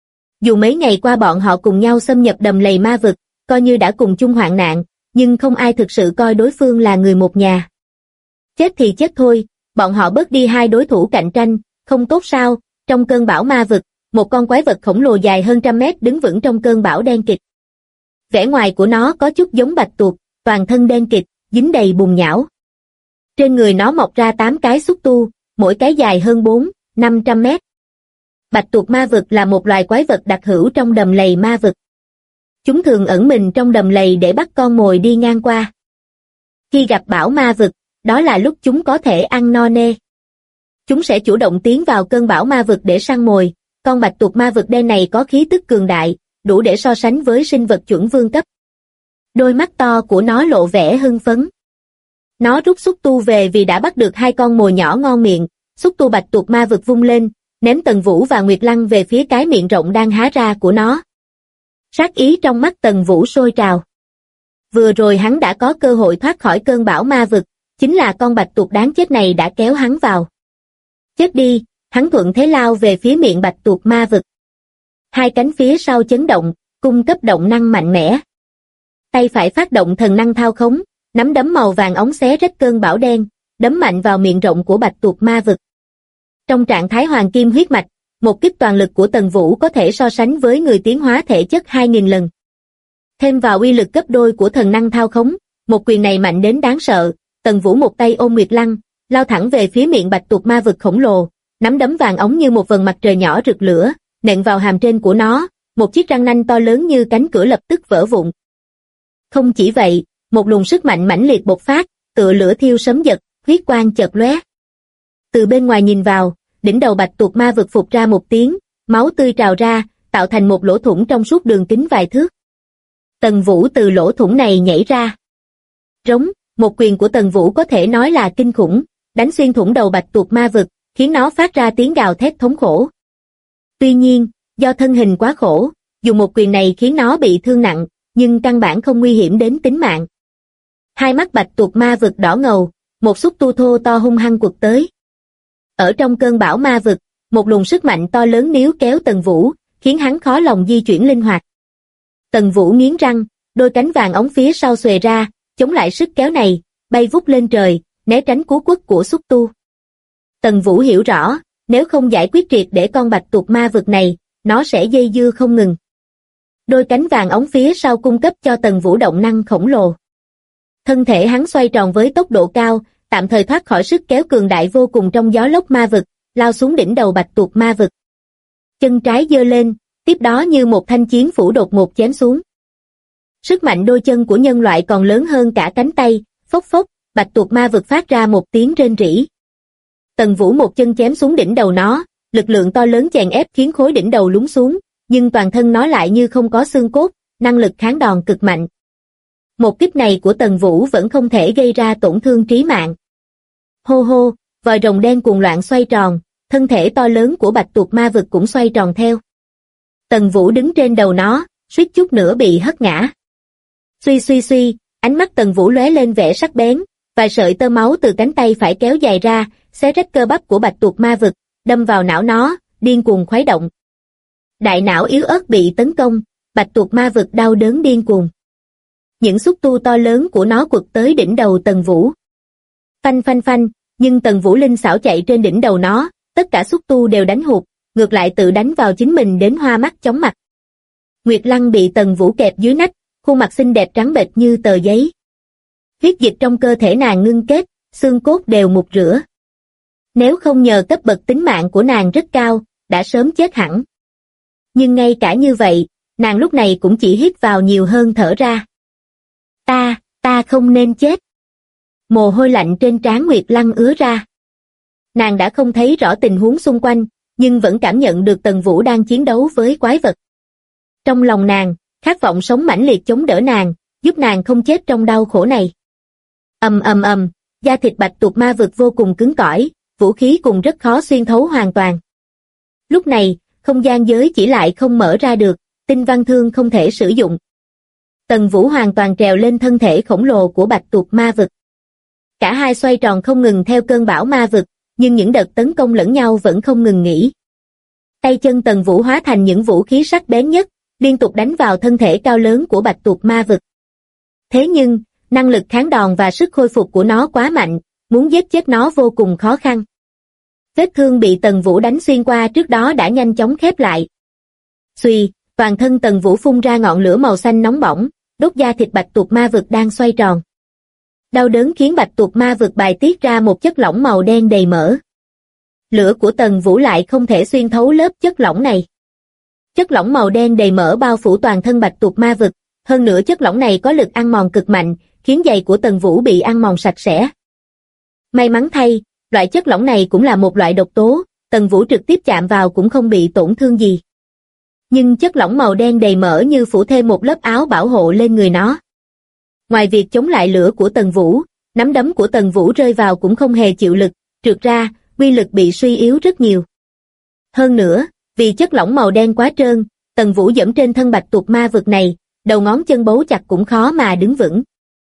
Dù mấy ngày qua bọn họ cùng nhau xâm nhập đầm lầy ma vực, coi như đã cùng chung hoạn nạn, nhưng không ai thực sự coi đối phương là người một nhà. Chết thì chết thôi, bọn họ bớt đi hai đối thủ cạnh tranh, không tốt sao? Trong cơn bão ma vực, một con quái vật khổng lồ dài hơn trăm mét đứng vững trong cơn bão đen kịt. Vẻ ngoài của nó có chút giống bạch tuộc, toàn thân đen kịt, dính đầy bùn nhão. Trên người nó mọc ra 8 cái xúc tu, mỗi cái dài hơn 400-500 mét. Bạch tuộc ma vực là một loài quái vật đặc hữu trong đầm lầy ma vực. Chúng thường ẩn mình trong đầm lầy để bắt con mồi đi ngang qua. Khi gặp bão ma vực, đó là lúc chúng có thể ăn no nê. Chúng sẽ chủ động tiến vào cơn bão ma vực để săn mồi. Con bạch tuộc ma vực đen này có khí tức cường đại, đủ để so sánh với sinh vật chuẩn vương cấp. Đôi mắt to của nó lộ vẻ hưng phấn. Nó rút xúc tu về vì đã bắt được hai con mồi nhỏ ngon miệng. Xúc tu bạch tuộc ma vực vung lên, ném Tần Vũ và Nguyệt Lăng về phía cái miệng rộng đang há ra của nó. Sát ý trong mắt Tần Vũ sôi trào. Vừa rồi hắn đã có cơ hội thoát khỏi cơn bão ma vực, chính là con bạch tuộc đáng chết này đã kéo hắn vào. Chết đi, hắn thuận thế lao về phía miệng bạch tuộc ma vực. Hai cánh phía sau chấn động, cung cấp động năng mạnh mẽ. Tay phải phát động thần năng thao khống, nắm đấm màu vàng óng xé rách cơn bão đen, đấm mạnh vào miệng rộng của bạch tuộc ma vực. Trong trạng thái hoàng kim huyết mạch, một kích toàn lực của Tần Vũ có thể so sánh với người tiến hóa thể chất 2000 lần. Thêm vào uy lực gấp đôi của thần năng thao khống, một quyền này mạnh đến đáng sợ. Tần Vũ một tay ôm Nguyệt Lăng, lao thẳng về phía miệng bạch tuộc ma vực khổng lồ, nắm đấm vàng óng như một vầng mặt trời nhỏ rực lửa, nện vào hàm trên của nó, một chiếc răng nanh to lớn như cánh cửa lập tức vỡ vụn. Không chỉ vậy, một luồng sức mạnh mãnh liệt bộc phát, tựa lửa thiêu sấm giật, huyết quang chợt lóe. Từ bên ngoài nhìn vào, đỉnh đầu bạch tuộc ma vực phụt ra một tiếng, máu tươi trào ra, tạo thành một lỗ thủng trong suốt đường kính vài thước. Tần Vũ từ lỗ thủng này nhảy ra. Rống, một quyền của Tần Vũ có thể nói là kinh khủng, đánh xuyên thủng đầu bạch tuộc ma vực, khiến nó phát ra tiếng gào thét thống khổ. Tuy nhiên, do thân hình quá khổ, dùng một quyền này khiến nó bị thương nặng, nhưng căn bản không nguy hiểm đến tính mạng. Hai mắt bạch tuộc ma vực đỏ ngầu, một xúc tu thô to hung hăng quật tới. Ở trong cơn bão ma vực, một luồng sức mạnh to lớn níu kéo Tần Vũ, khiến hắn khó lòng di chuyển linh hoạt. Tần Vũ nghiến răng, đôi cánh vàng óng phía sau xòe ra, chống lại sức kéo này, bay vút lên trời, né tránh cú quất của xúc tu. Tần Vũ hiểu rõ, nếu không giải quyết triệt để con bạch tuộc ma vực này, nó sẽ dây dưa không ngừng. Đôi cánh vàng óng phía sau cung cấp cho Tần Vũ động năng khổng lồ. Thân thể hắn xoay tròn với tốc độ cao, tạm thời thoát khỏi sức kéo cường đại vô cùng trong gió lốc ma vực, lao xuống đỉnh đầu bạch tuộc ma vực. Chân trái giơ lên, tiếp đó như một thanh chiến phủ đột ngột chém xuống. Sức mạnh đôi chân của nhân loại còn lớn hơn cả cánh tay, phốc phốc, bạch tuộc ma vực phát ra một tiếng rên rỉ. Tần Vũ một chân chém xuống đỉnh đầu nó, lực lượng to lớn chèn ép khiến khối đỉnh đầu lún xuống, nhưng toàn thân nó lại như không có xương cốt, năng lực kháng đòn cực mạnh. Một kích này của Tần Vũ vẫn không thể gây ra tổn thương trí mạng. Hô hô, vòi rồng đen cuồng loạn xoay tròn, thân thể to lớn của bạch tuộc ma vực cũng xoay tròn theo. Tần Vũ đứng trên đầu nó, suýt chút nữa bị hất ngã. Suy suy suy, ánh mắt Tần Vũ lóe lên vẻ sắc bén, vài sợi tơ máu từ cánh tay phải kéo dài ra, xé rách cơ bắp của bạch tuộc ma vực, đâm vào não nó, điên cuồng khuấy động. Đại não yếu ớt bị tấn công, bạch tuộc ma vực đau đớn điên cuồng. Những xúc tu to lớn của nó quật tới đỉnh đầu Tần Vũ. Phanh phanh phanh, nhưng Tần Vũ linh xảo chạy trên đỉnh đầu nó, tất cả xúc tu đều đánh hụt, ngược lại tự đánh vào chính mình đến hoa mắt chóng mặt. Nguyệt Lăng bị Tần Vũ kẹp dưới nách, khuôn mặt xinh đẹp trắng bệch như tờ giấy. Huyết dịch trong cơ thể nàng ngưng kết, xương cốt đều mục rửa. Nếu không nhờ cấp bậc tính mạng của nàng rất cao, đã sớm chết hẳn. Nhưng ngay cả như vậy, nàng lúc này cũng chỉ hít vào nhiều hơn thở ra. Ta không nên chết. Mồ hôi lạnh trên trán Nguyệt Lăng ứa ra. Nàng đã không thấy rõ tình huống xung quanh, nhưng vẫn cảm nhận được Tần Vũ đang chiến đấu với quái vật. Trong lòng nàng, khát vọng sống mãnh liệt chống đỡ nàng, giúp nàng không chết trong đau khổ này. Ầm ầm ầm, da thịt bạch tuộc ma vực vô cùng cứng cỏi, vũ khí cùng rất khó xuyên thấu hoàn toàn. Lúc này, không gian giới chỉ lại không mở ra được, tinh văn thương không thể sử dụng. Tần Vũ hoàn toàn trèo lên thân thể khổng lồ của bạch tuộc ma vực. Cả hai xoay tròn không ngừng theo cơn bão ma vực, nhưng những đợt tấn công lẫn nhau vẫn không ngừng nghỉ. Tay chân Tần Vũ hóa thành những vũ khí sắc bén nhất, liên tục đánh vào thân thể cao lớn của bạch tuộc ma vực. Thế nhưng, năng lực kháng đòn và sức khôi phục của nó quá mạnh, muốn giết chết nó vô cùng khó khăn. Vết thương bị Tần Vũ đánh xuyên qua trước đó đã nhanh chóng khép lại. Xuy, toàn thân Tần Vũ phun ra ngọn lửa màu xanh nóng bỏng, đốt da thịt bạch tuộc ma vực đang xoay tròn. Đau đớn khiến bạch tuộc ma vực bài tiết ra một chất lỏng màu đen đầy mỡ. Lửa của Tần Vũ lại không thể xuyên thấu lớp chất lỏng này. Chất lỏng màu đen đầy mỡ bao phủ toàn thân bạch tuộc ma vực, hơn nữa chất lỏng này có lực ăn mòn cực mạnh, khiến giày của Tần Vũ bị ăn mòn sạch sẽ. May mắn thay, loại chất lỏng này cũng là một loại độc tố, Tần Vũ trực tiếp chạm vào cũng không bị tổn thương gì. Nhưng chất lỏng màu đen đầy mỡ như phủ thêm một lớp áo bảo hộ lên người nó. Ngoài việc chống lại lửa của Tần Vũ, nắm đấm của Tần Vũ rơi vào cũng không hề chịu lực, trượt ra, uy lực bị suy yếu rất nhiều. Hơn nữa, vì chất lỏng màu đen quá trơn, Tần Vũ dẫm trên thân bạch tuộc ma vực này, đầu ngón chân bấu chặt cũng khó mà đứng vững.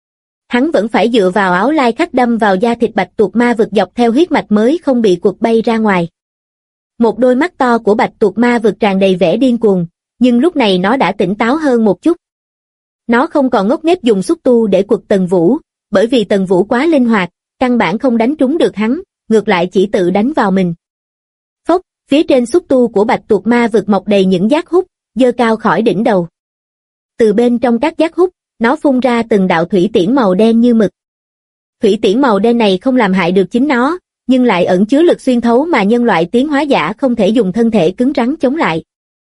Hắn vẫn phải dựa vào áo lai khắc đâm vào da thịt bạch tuộc ma vực dọc theo huyết mạch mới không bị quật bay ra ngoài. Một đôi mắt to của bạch tuộc ma vực tràn đầy vẻ điên cuồng, nhưng lúc này nó đã tỉnh táo hơn một chút. Nó không còn ngốc nghếch dùng xúc tu để quật Tần Vũ, bởi vì Tần Vũ quá linh hoạt, căn bản không đánh trúng được hắn, ngược lại chỉ tự đánh vào mình. Phốc, phía trên xúc tu của bạch tuộc ma vực mọc đầy những giác hút, giơ cao khỏi đỉnh đầu. Từ bên trong các giác hút, nó phun ra từng đạo thủy tiễn màu đen như mực. Thủy tiễn màu đen này không làm hại được chính nó, nhưng lại ẩn chứa lực xuyên thấu mà nhân loại tiến hóa giả không thể dùng thân thể cứng rắn chống lại.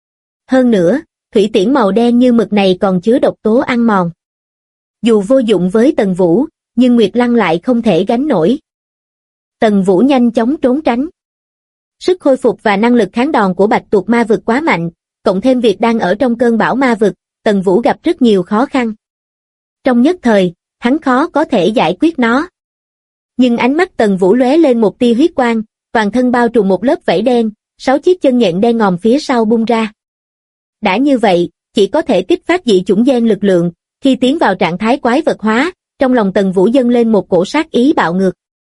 Hơn nữa, thủy tiễn màu đen như mực này còn chứa độc tố ăn mòn. Dù vô dụng với Tần Vũ, nhưng Nguyệt Lăng lại không thể gánh nổi. Tần Vũ nhanh chóng trốn tránh. Sức khôi phục và năng lực kháng đòn của bạch tuộc ma vực quá mạnh, cộng thêm việc đang ở trong cơn bão ma vực, Tần Vũ gặp rất nhiều khó khăn. Trong nhất thời, hắn khó có thể giải quyết nó. Nhưng ánh mắt Tần Vũ lóe lên một tia huyết quang, toàn thân bao trùm một lớp vảy đen, 6 chiếc chân nhện đen ngòm phía sau bung ra. Đã như vậy, chỉ có thể kích phát dị chủng gen lực lượng, khi tiến vào trạng thái quái vật hóa, trong lòng Tần Vũ dâng lên một cổ sát ý bạo ngược.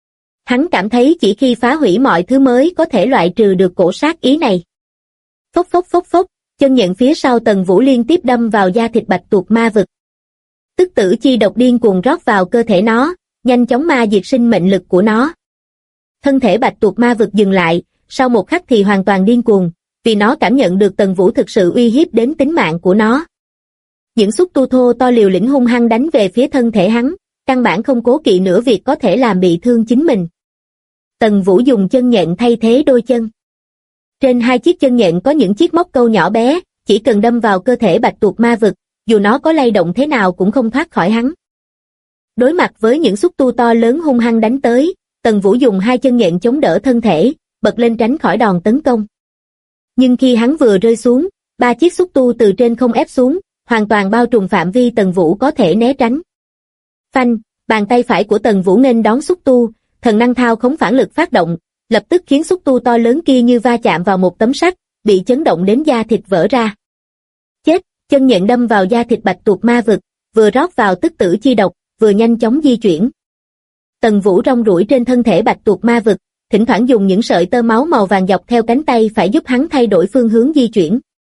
Hắn cảm thấy chỉ khi phá hủy mọi thứ mới có thể loại trừ được cổ sát ý này. Phốc phốc phốc phốc, chân nhện phía sau Tần Vũ liên tiếp đâm vào da thịt bạch tuộc ma vực. Tức tử chi độc điên cuồng rót vào cơ thể nó, nhanh chóng ma diệt sinh mệnh lực của nó. Thân thể bạch tuộc ma vực dừng lại, sau một khắc thì hoàn toàn điên cuồng, vì nó cảm nhận được Tần Vũ thực sự uy hiếp đến tính mạng của nó. Những xúc tu thô to liều lĩnh hung hăng đánh về phía thân thể hắn, căn bản không cố kỵ nữa việc có thể làm bị thương chính mình. Tần Vũ dùng chân nhện thay thế đôi chân. Trên 2 chiếc chân nhện có những chiếc móc câu nhỏ bé, chỉ cần đâm vào cơ thể bạch tuộc ma vực, dù nó có lay động thế nào cũng không thoát khỏi hắn. Đối mặt với những xúc tu to lớn hung hăng đánh tới, Tần Vũ dùng 2 chân nhện chống đỡ thân thể, bật lên tránh khỏi đòn tấn công. Nhưng khi hắn vừa rơi xuống, 3 chiếc xúc tu từ trên không ép xuống, hoàn toàn bao trùm phạm vi Tần Vũ có thể né tránh. Phanh, bàn tay phải của Tần Vũ nghênh đón xúc tu, thần năng thao khống phản lực phát động, lập tức khiến xúc tu to lớn kia như va chạm vào một tấm sắt, bị chấn động đến da thịt vỡ ra. Chết, chân nhện đâm vào da thịt bạch tuộc ma vực, vừa rót vào tức tử chi độc, vừa nhanh chóng di chuyển. Tần Vũ rong ruổi trên thân thể bạch tuộc ma vực, thỉnh thoảng dùng những sợi tơ máu màu vàng dọc theo cánh tay phải giúp hắn thay đổi phương hướng di chuyển.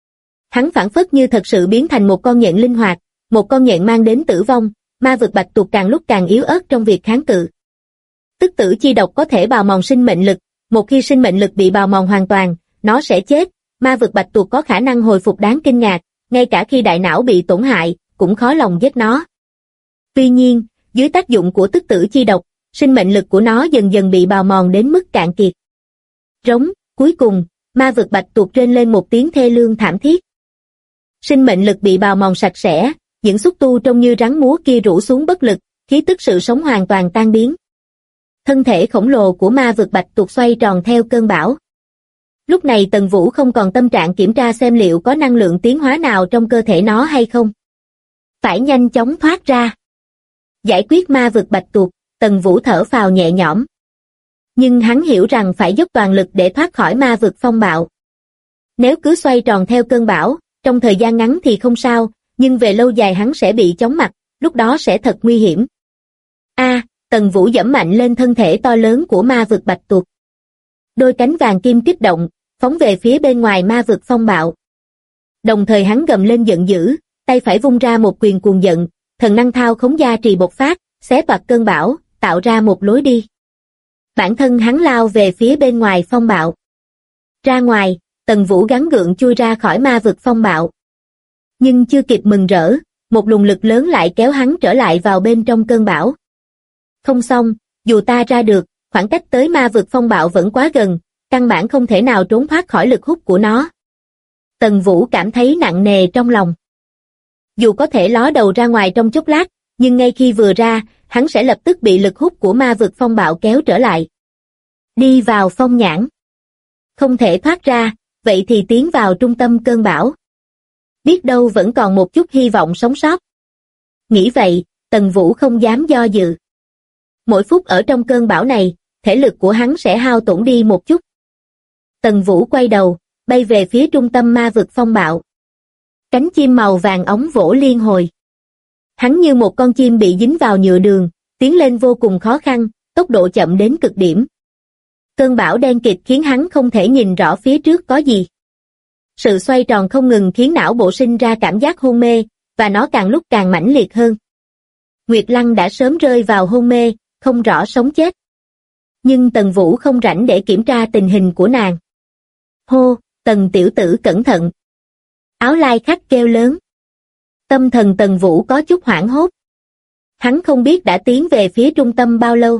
Hắn phảng phất như thật sự biến thành một con nhện linh hoạt, một con nhện mang đến tử vong, ma vực bạch tuộc càng lúc càng yếu ớt trong việc kháng cự. Tức tử chi độc có thể bào mòn sinh mệnh lực, một khi sinh mệnh lực bị bào mòn hoàn toàn, nó sẽ chết, ma vực bạch tuộc có khả năng hồi phục đáng kinh ngạc, ngay cả khi đại não bị tổn hại, cũng khó lòng giết nó. Tuy nhiên, dưới tác dụng của tức tử chi độc, sinh mệnh lực của nó dần dần bị bào mòn đến mức cạn kiệt. Rống, cuối cùng, ma vực bạch tuộc rên lên một tiếng thê lương thảm thiết. Sinh mệnh lực bị bào mòn sạch sẽ, những xúc tu trông như rắn múa kia rũ xuống bất lực, khí tức sự sống hoàn toàn tan biến. Thân thể khổng lồ của ma vực bạch tuộc xoay tròn theo cơn bão. Lúc này Tần Vũ không còn tâm trạng kiểm tra xem liệu có năng lượng tiến hóa nào trong cơ thể nó hay không. Phải nhanh chóng thoát ra. Giải quyết ma vực bạch tuộc, Tần Vũ thở phào nhẹ nhõm. Nhưng hắn hiểu rằng phải dốc toàn lực để thoát khỏi ma vực phong bạo. Nếu cứ xoay tròn theo cơn bão, trong thời gian ngắn thì không sao, nhưng về lâu dài hắn sẽ bị chóng mặt, lúc đó sẽ thật nguy hiểm. Tần Vũ giẫm mạnh lên thân thể to lớn của ma vực bạch tuộc. Đôi cánh vàng kim kích động, phóng về phía bên ngoài ma vực phong bạo. Đồng thời hắn gầm lên giận dữ, tay phải vung ra một quyền cuồng giận, thần năng thao khống gia trì bộc phát, xé toạc cơn bão, tạo ra một lối đi. Bản thân hắn lao về phía bên ngoài phong bạo. Ra ngoài, Tần Vũ gắng gượng chui ra khỏi ma vực phong bạo. Nhưng chưa kịp mừng rỡ, một luồng lực lớn lại kéo hắn trở lại vào bên trong cơn bão. Không xong, dù ta ra được, khoảng cách tới ma vực phong bạo vẫn quá gần, căn bản không thể nào trốn thoát khỏi lực hút của nó. Tần Vũ cảm thấy nặng nề trong lòng. Dù có thể ló đầu ra ngoài trong chốc lát, nhưng ngay khi vừa ra, hắn sẽ lập tức bị lực hút của ma vực phong bạo kéo trở lại. Đi vào phong nhãn. Không thể thoát ra, vậy thì tiến vào trung tâm cơn bão. Biết đâu vẫn còn một chút hy vọng sống sót. Nghĩ vậy, Tần Vũ không dám do dự. Mỗi phút ở trong cơn bão này, thể lực của hắn sẽ hao tổn đi một chút. Tần Vũ quay đầu, bay về phía trung tâm ma vực phong bạo. Cánh chim màu vàng óng vỗ liên hồi. Hắn như một con chim bị dính vào nhựa đường, tiến lên vô cùng khó khăn, tốc độ chậm đến cực điểm. Cơn bão đen kịt khiến hắn không thể nhìn rõ phía trước có gì. Sự xoay tròn không ngừng khiến não bộ sinh ra cảm giác hôn mê, và nó càng lúc càng mãnh liệt hơn. Nguyệt Lăng đã sớm rơi vào hôn mê, không rõ sống chết. Nhưng Tần Vũ không rảnh để kiểm tra tình hình của nàng. Hô, Tần tiểu tử cẩn thận. Áo lai khách kêu lớn. Tâm thần Tần Vũ có chút hoảng hốt. Hắn không biết đã tiến về phía trung tâm bao lâu.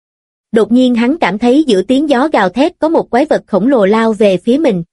Đột nhiên hắn cảm thấy giữa tiếng gió gào thét có một quái vật khổng lồ lao về phía mình.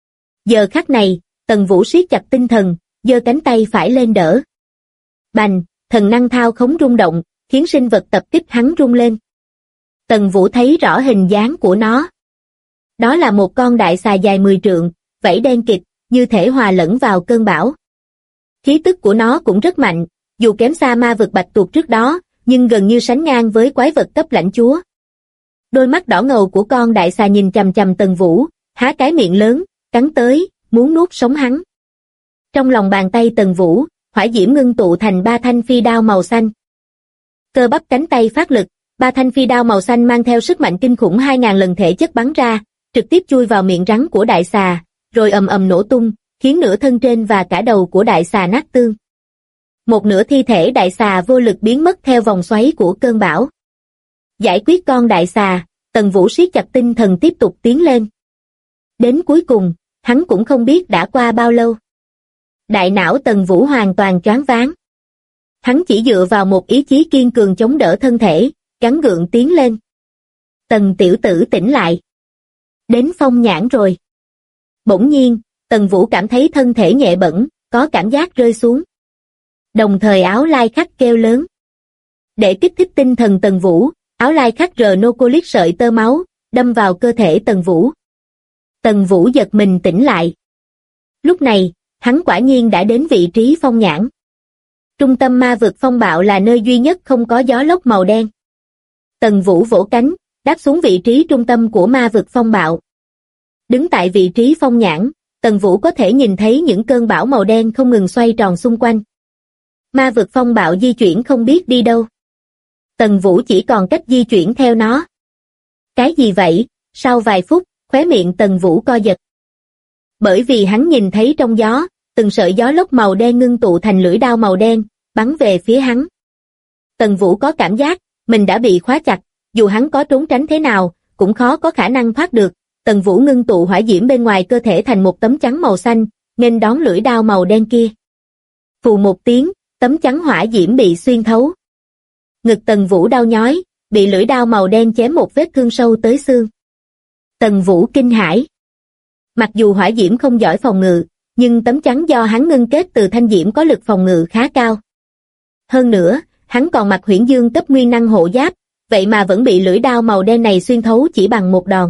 Giờ khắc này, Tần Vũ siết chặt tinh thần, giơ cánh tay phải lên đỡ. Bành, thần năng thao khống rung động, khiến sinh vật tập kích hắn rung lên. Tần Vũ thấy rõ hình dáng của nó. Đó là một con đại xà dài 10 trượng, vảy đen kịt, như thể hòa lẫn vào cơn bão. Khí tức của nó cũng rất mạnh, dù kém xa ma vực bạch tuộc trước đó, nhưng gần như sánh ngang với quái vật cấp lãnh chúa. Đôi mắt đỏ ngầu của con đại xà nhìn chằm chằm Tần Vũ, há cái miệng lớn, cắn tới, muốn nuốt sống hắn. Trong lòng bàn tay Tần Vũ, hỏa diễm ngưng tụ thành 3 thanh phi đao màu xanh. Cơ bắp cánh tay phát lực, 3 thanh phi đao màu xanh mang theo sức mạnh kinh khủng 2000 lần thể chất bắn ra, trực tiếp chui vào miệng rắn của đại xà, rồi ầm ầm nổ tung, khiến nửa thân trên và cả đầu của đại xà nát tương. Một nửa thi thể đại xà vô lực biến mất theo vòng xoáy của cơn bão. Giải quyết con đại xà, Tần Vũ siết chặt tinh thần tiếp tục tiến lên. Đến cuối cùng, hắn cũng không biết đã qua bao lâu. Đại não Tần Vũ hoàn toàn choáng váng. Hắn chỉ dựa vào một ý chí kiên cường chống đỡ thân thể, gắng gượng tiến lên. Tần tiểu tử tỉnh lại. Đến phong nhãn rồi. Bỗng nhiên, Tần Vũ cảm thấy thân thể nhẹ bẫng, có cảm giác rơi xuống. Đồng thời áo lai khắc kêu lớn. Để kích thích tinh thần Tần Vũ, áo lai khắc rờ-nô-cô-liết sợi tơ máu, đâm vào cơ thể Tần Vũ. Tần Vũ giật mình tỉnh lại. Lúc này, hắn quả nhiên đã đến vị trí phong nhãn. Trung tâm ma vực phong bạo là nơi duy nhất không có gió lốc màu đen. Tần Vũ vỗ cánh, đáp xuống vị trí trung tâm của ma vực phong bạo. Đứng tại vị trí phong nhãn, Tần Vũ có thể nhìn thấy những cơn bão màu đen không ngừng xoay tròn xung quanh. Ma vực phong bạo di chuyển không biết đi đâu. Tần Vũ chỉ còn cách di chuyển theo nó. Cái gì vậy? Sau vài phút, khóe miệng Tần Vũ co giật. Bởi vì hắn nhìn thấy trong gió, từng sợi gió lốc màu đen ngưng tụ thành lưỡi đao màu đen, bắn về phía hắn. Tần Vũ có cảm giác, mình đã bị khóa chặt, dù hắn có trốn tránh thế nào, cũng khó có khả năng thoát được. Tần Vũ ngưng tụ hỏa diễm bên ngoài cơ thể thành một tấm chắn màu xanh, nghênh đón lưỡi đao màu đen kia. Phù một tiếng, tấm chắn hỏa diễm bị xuyên thấu. Ngực Tần Vũ đau nhói, bị lưỡi đao màu đen chém một vết thương sâu tới xương. Tần Vũ kinh hãi. Mặc dù hỏa diễm không giỏi phòng ngự, nhưng tấm chắn do hắn ngưng kết từ thanh diễm có lực phòng ngự khá cao. Hơn nữa, hắn còn mặc huyễn dương cấp nguyên năng hộ giáp, vậy mà vẫn bị lưỡi đao màu đen này xuyên thấu chỉ bằng một đòn.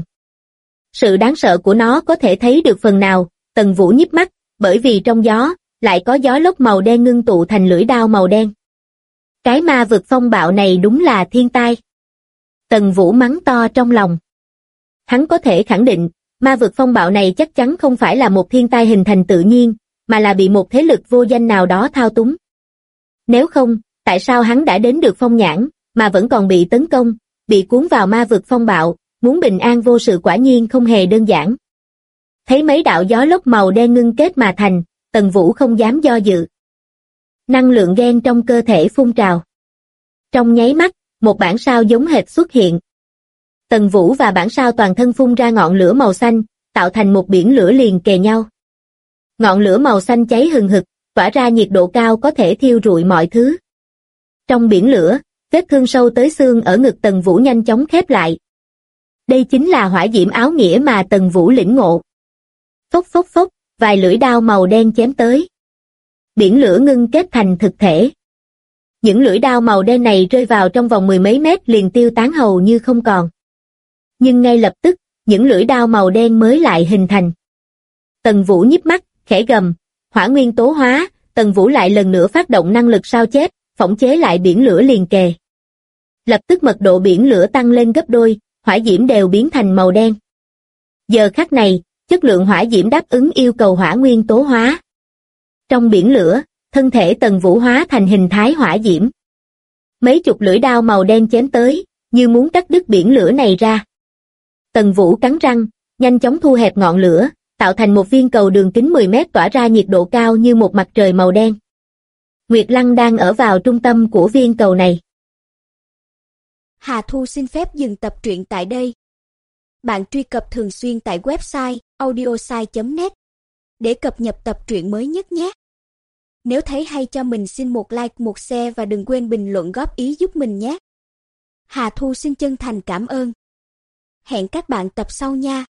Sự đáng sợ của nó có thể thấy được phần nào. Tần Vũ nhíp mắt, bởi vì trong gió, lại có gió lốc màu đen ngưng tụ thành lưỡi đao màu đen. Cái ma vực phong bạo này đúng là thiên tai. Tần Vũ mắng to trong lòng. Hắn có thể khẳng định, ma vực phong bạo này chắc chắn không phải là một thiên tai hình thành tự nhiên, mà là bị một thế lực vô danh nào đó thao túng. Nếu không, tại sao hắn đã đến được phong nhãn, mà vẫn còn bị tấn công, bị cuốn vào ma vực phong bạo, muốn bình an vô sự quả nhiên không hề đơn giản. Thấy mấy đạo gió lốc màu đen ngưng kết mà thành, Tần Vũ không dám do dự. Năng lượng ghen trong cơ thể phun trào. Trong nháy mắt, một bản sao giống hệt xuất hiện. Tần Vũ và bản sao toàn thân phun ra ngọn lửa màu xanh, tạo thành một biển lửa liền kề nhau. Ngọn lửa màu xanh cháy hừng hực, tỏa ra nhiệt độ cao có thể thiêu rụi mọi thứ. Trong biển lửa, vết thương sâu tới xương ở ngực Tần Vũ nhanh chóng khép lại. Đây chính là hỏa diễm áo nghĩa mà Tần Vũ lĩnh ngộ. Phốc phốc phốc, vài lưỡi đao màu đen chém tới. Biển lửa ngưng kết thành thực thể. Những lưỡi đao màu đen này rơi vào trong vòng mười mấy mét liền tiêu tán hầu như không còn. Nhưng ngay lập tức, những lưỡi đao màu đen mới lại hình thành. Tần Vũ nhíp mắt, khẽ gầm, hỏa nguyên tố hóa, Tần Vũ lại lần nữa phát động năng lực sao chép, phỏng chế lại biển lửa liền kề. Lập tức mật độ biển lửa tăng lên gấp đôi, hỏa diễm đều biến thành màu đen. Giờ khắc này, chất lượng hỏa diễm đáp ứng yêu cầu hỏa nguyên tố hóa. Trong biển lửa, thân thể Tần Vũ hóa thành hình thái hỏa diễm. Mấy chục lưỡi đao màu đen chém tới, như muốn cắt đứt biển lửa này ra. Tần Vũ cắn răng, nhanh chóng thu hẹp ngọn lửa, tạo thành một viên cầu đường kính 10 mét tỏa ra nhiệt độ cao như một mặt trời màu đen. Nguyệt Lăng đang ở vào trung tâm của viên cầu này. Hà Thu xin phép dừng tập truyện tại đây. Bạn truy cập thường xuyên tại website audiosai.net để cập nhật tập truyện mới nhất nhé. Nếu thấy hay cho mình xin một like, một share và đừng quên bình luận góp ý giúp mình nhé. Hà Thu xin chân thành cảm ơn. Hẹn các bạn tập sau nha.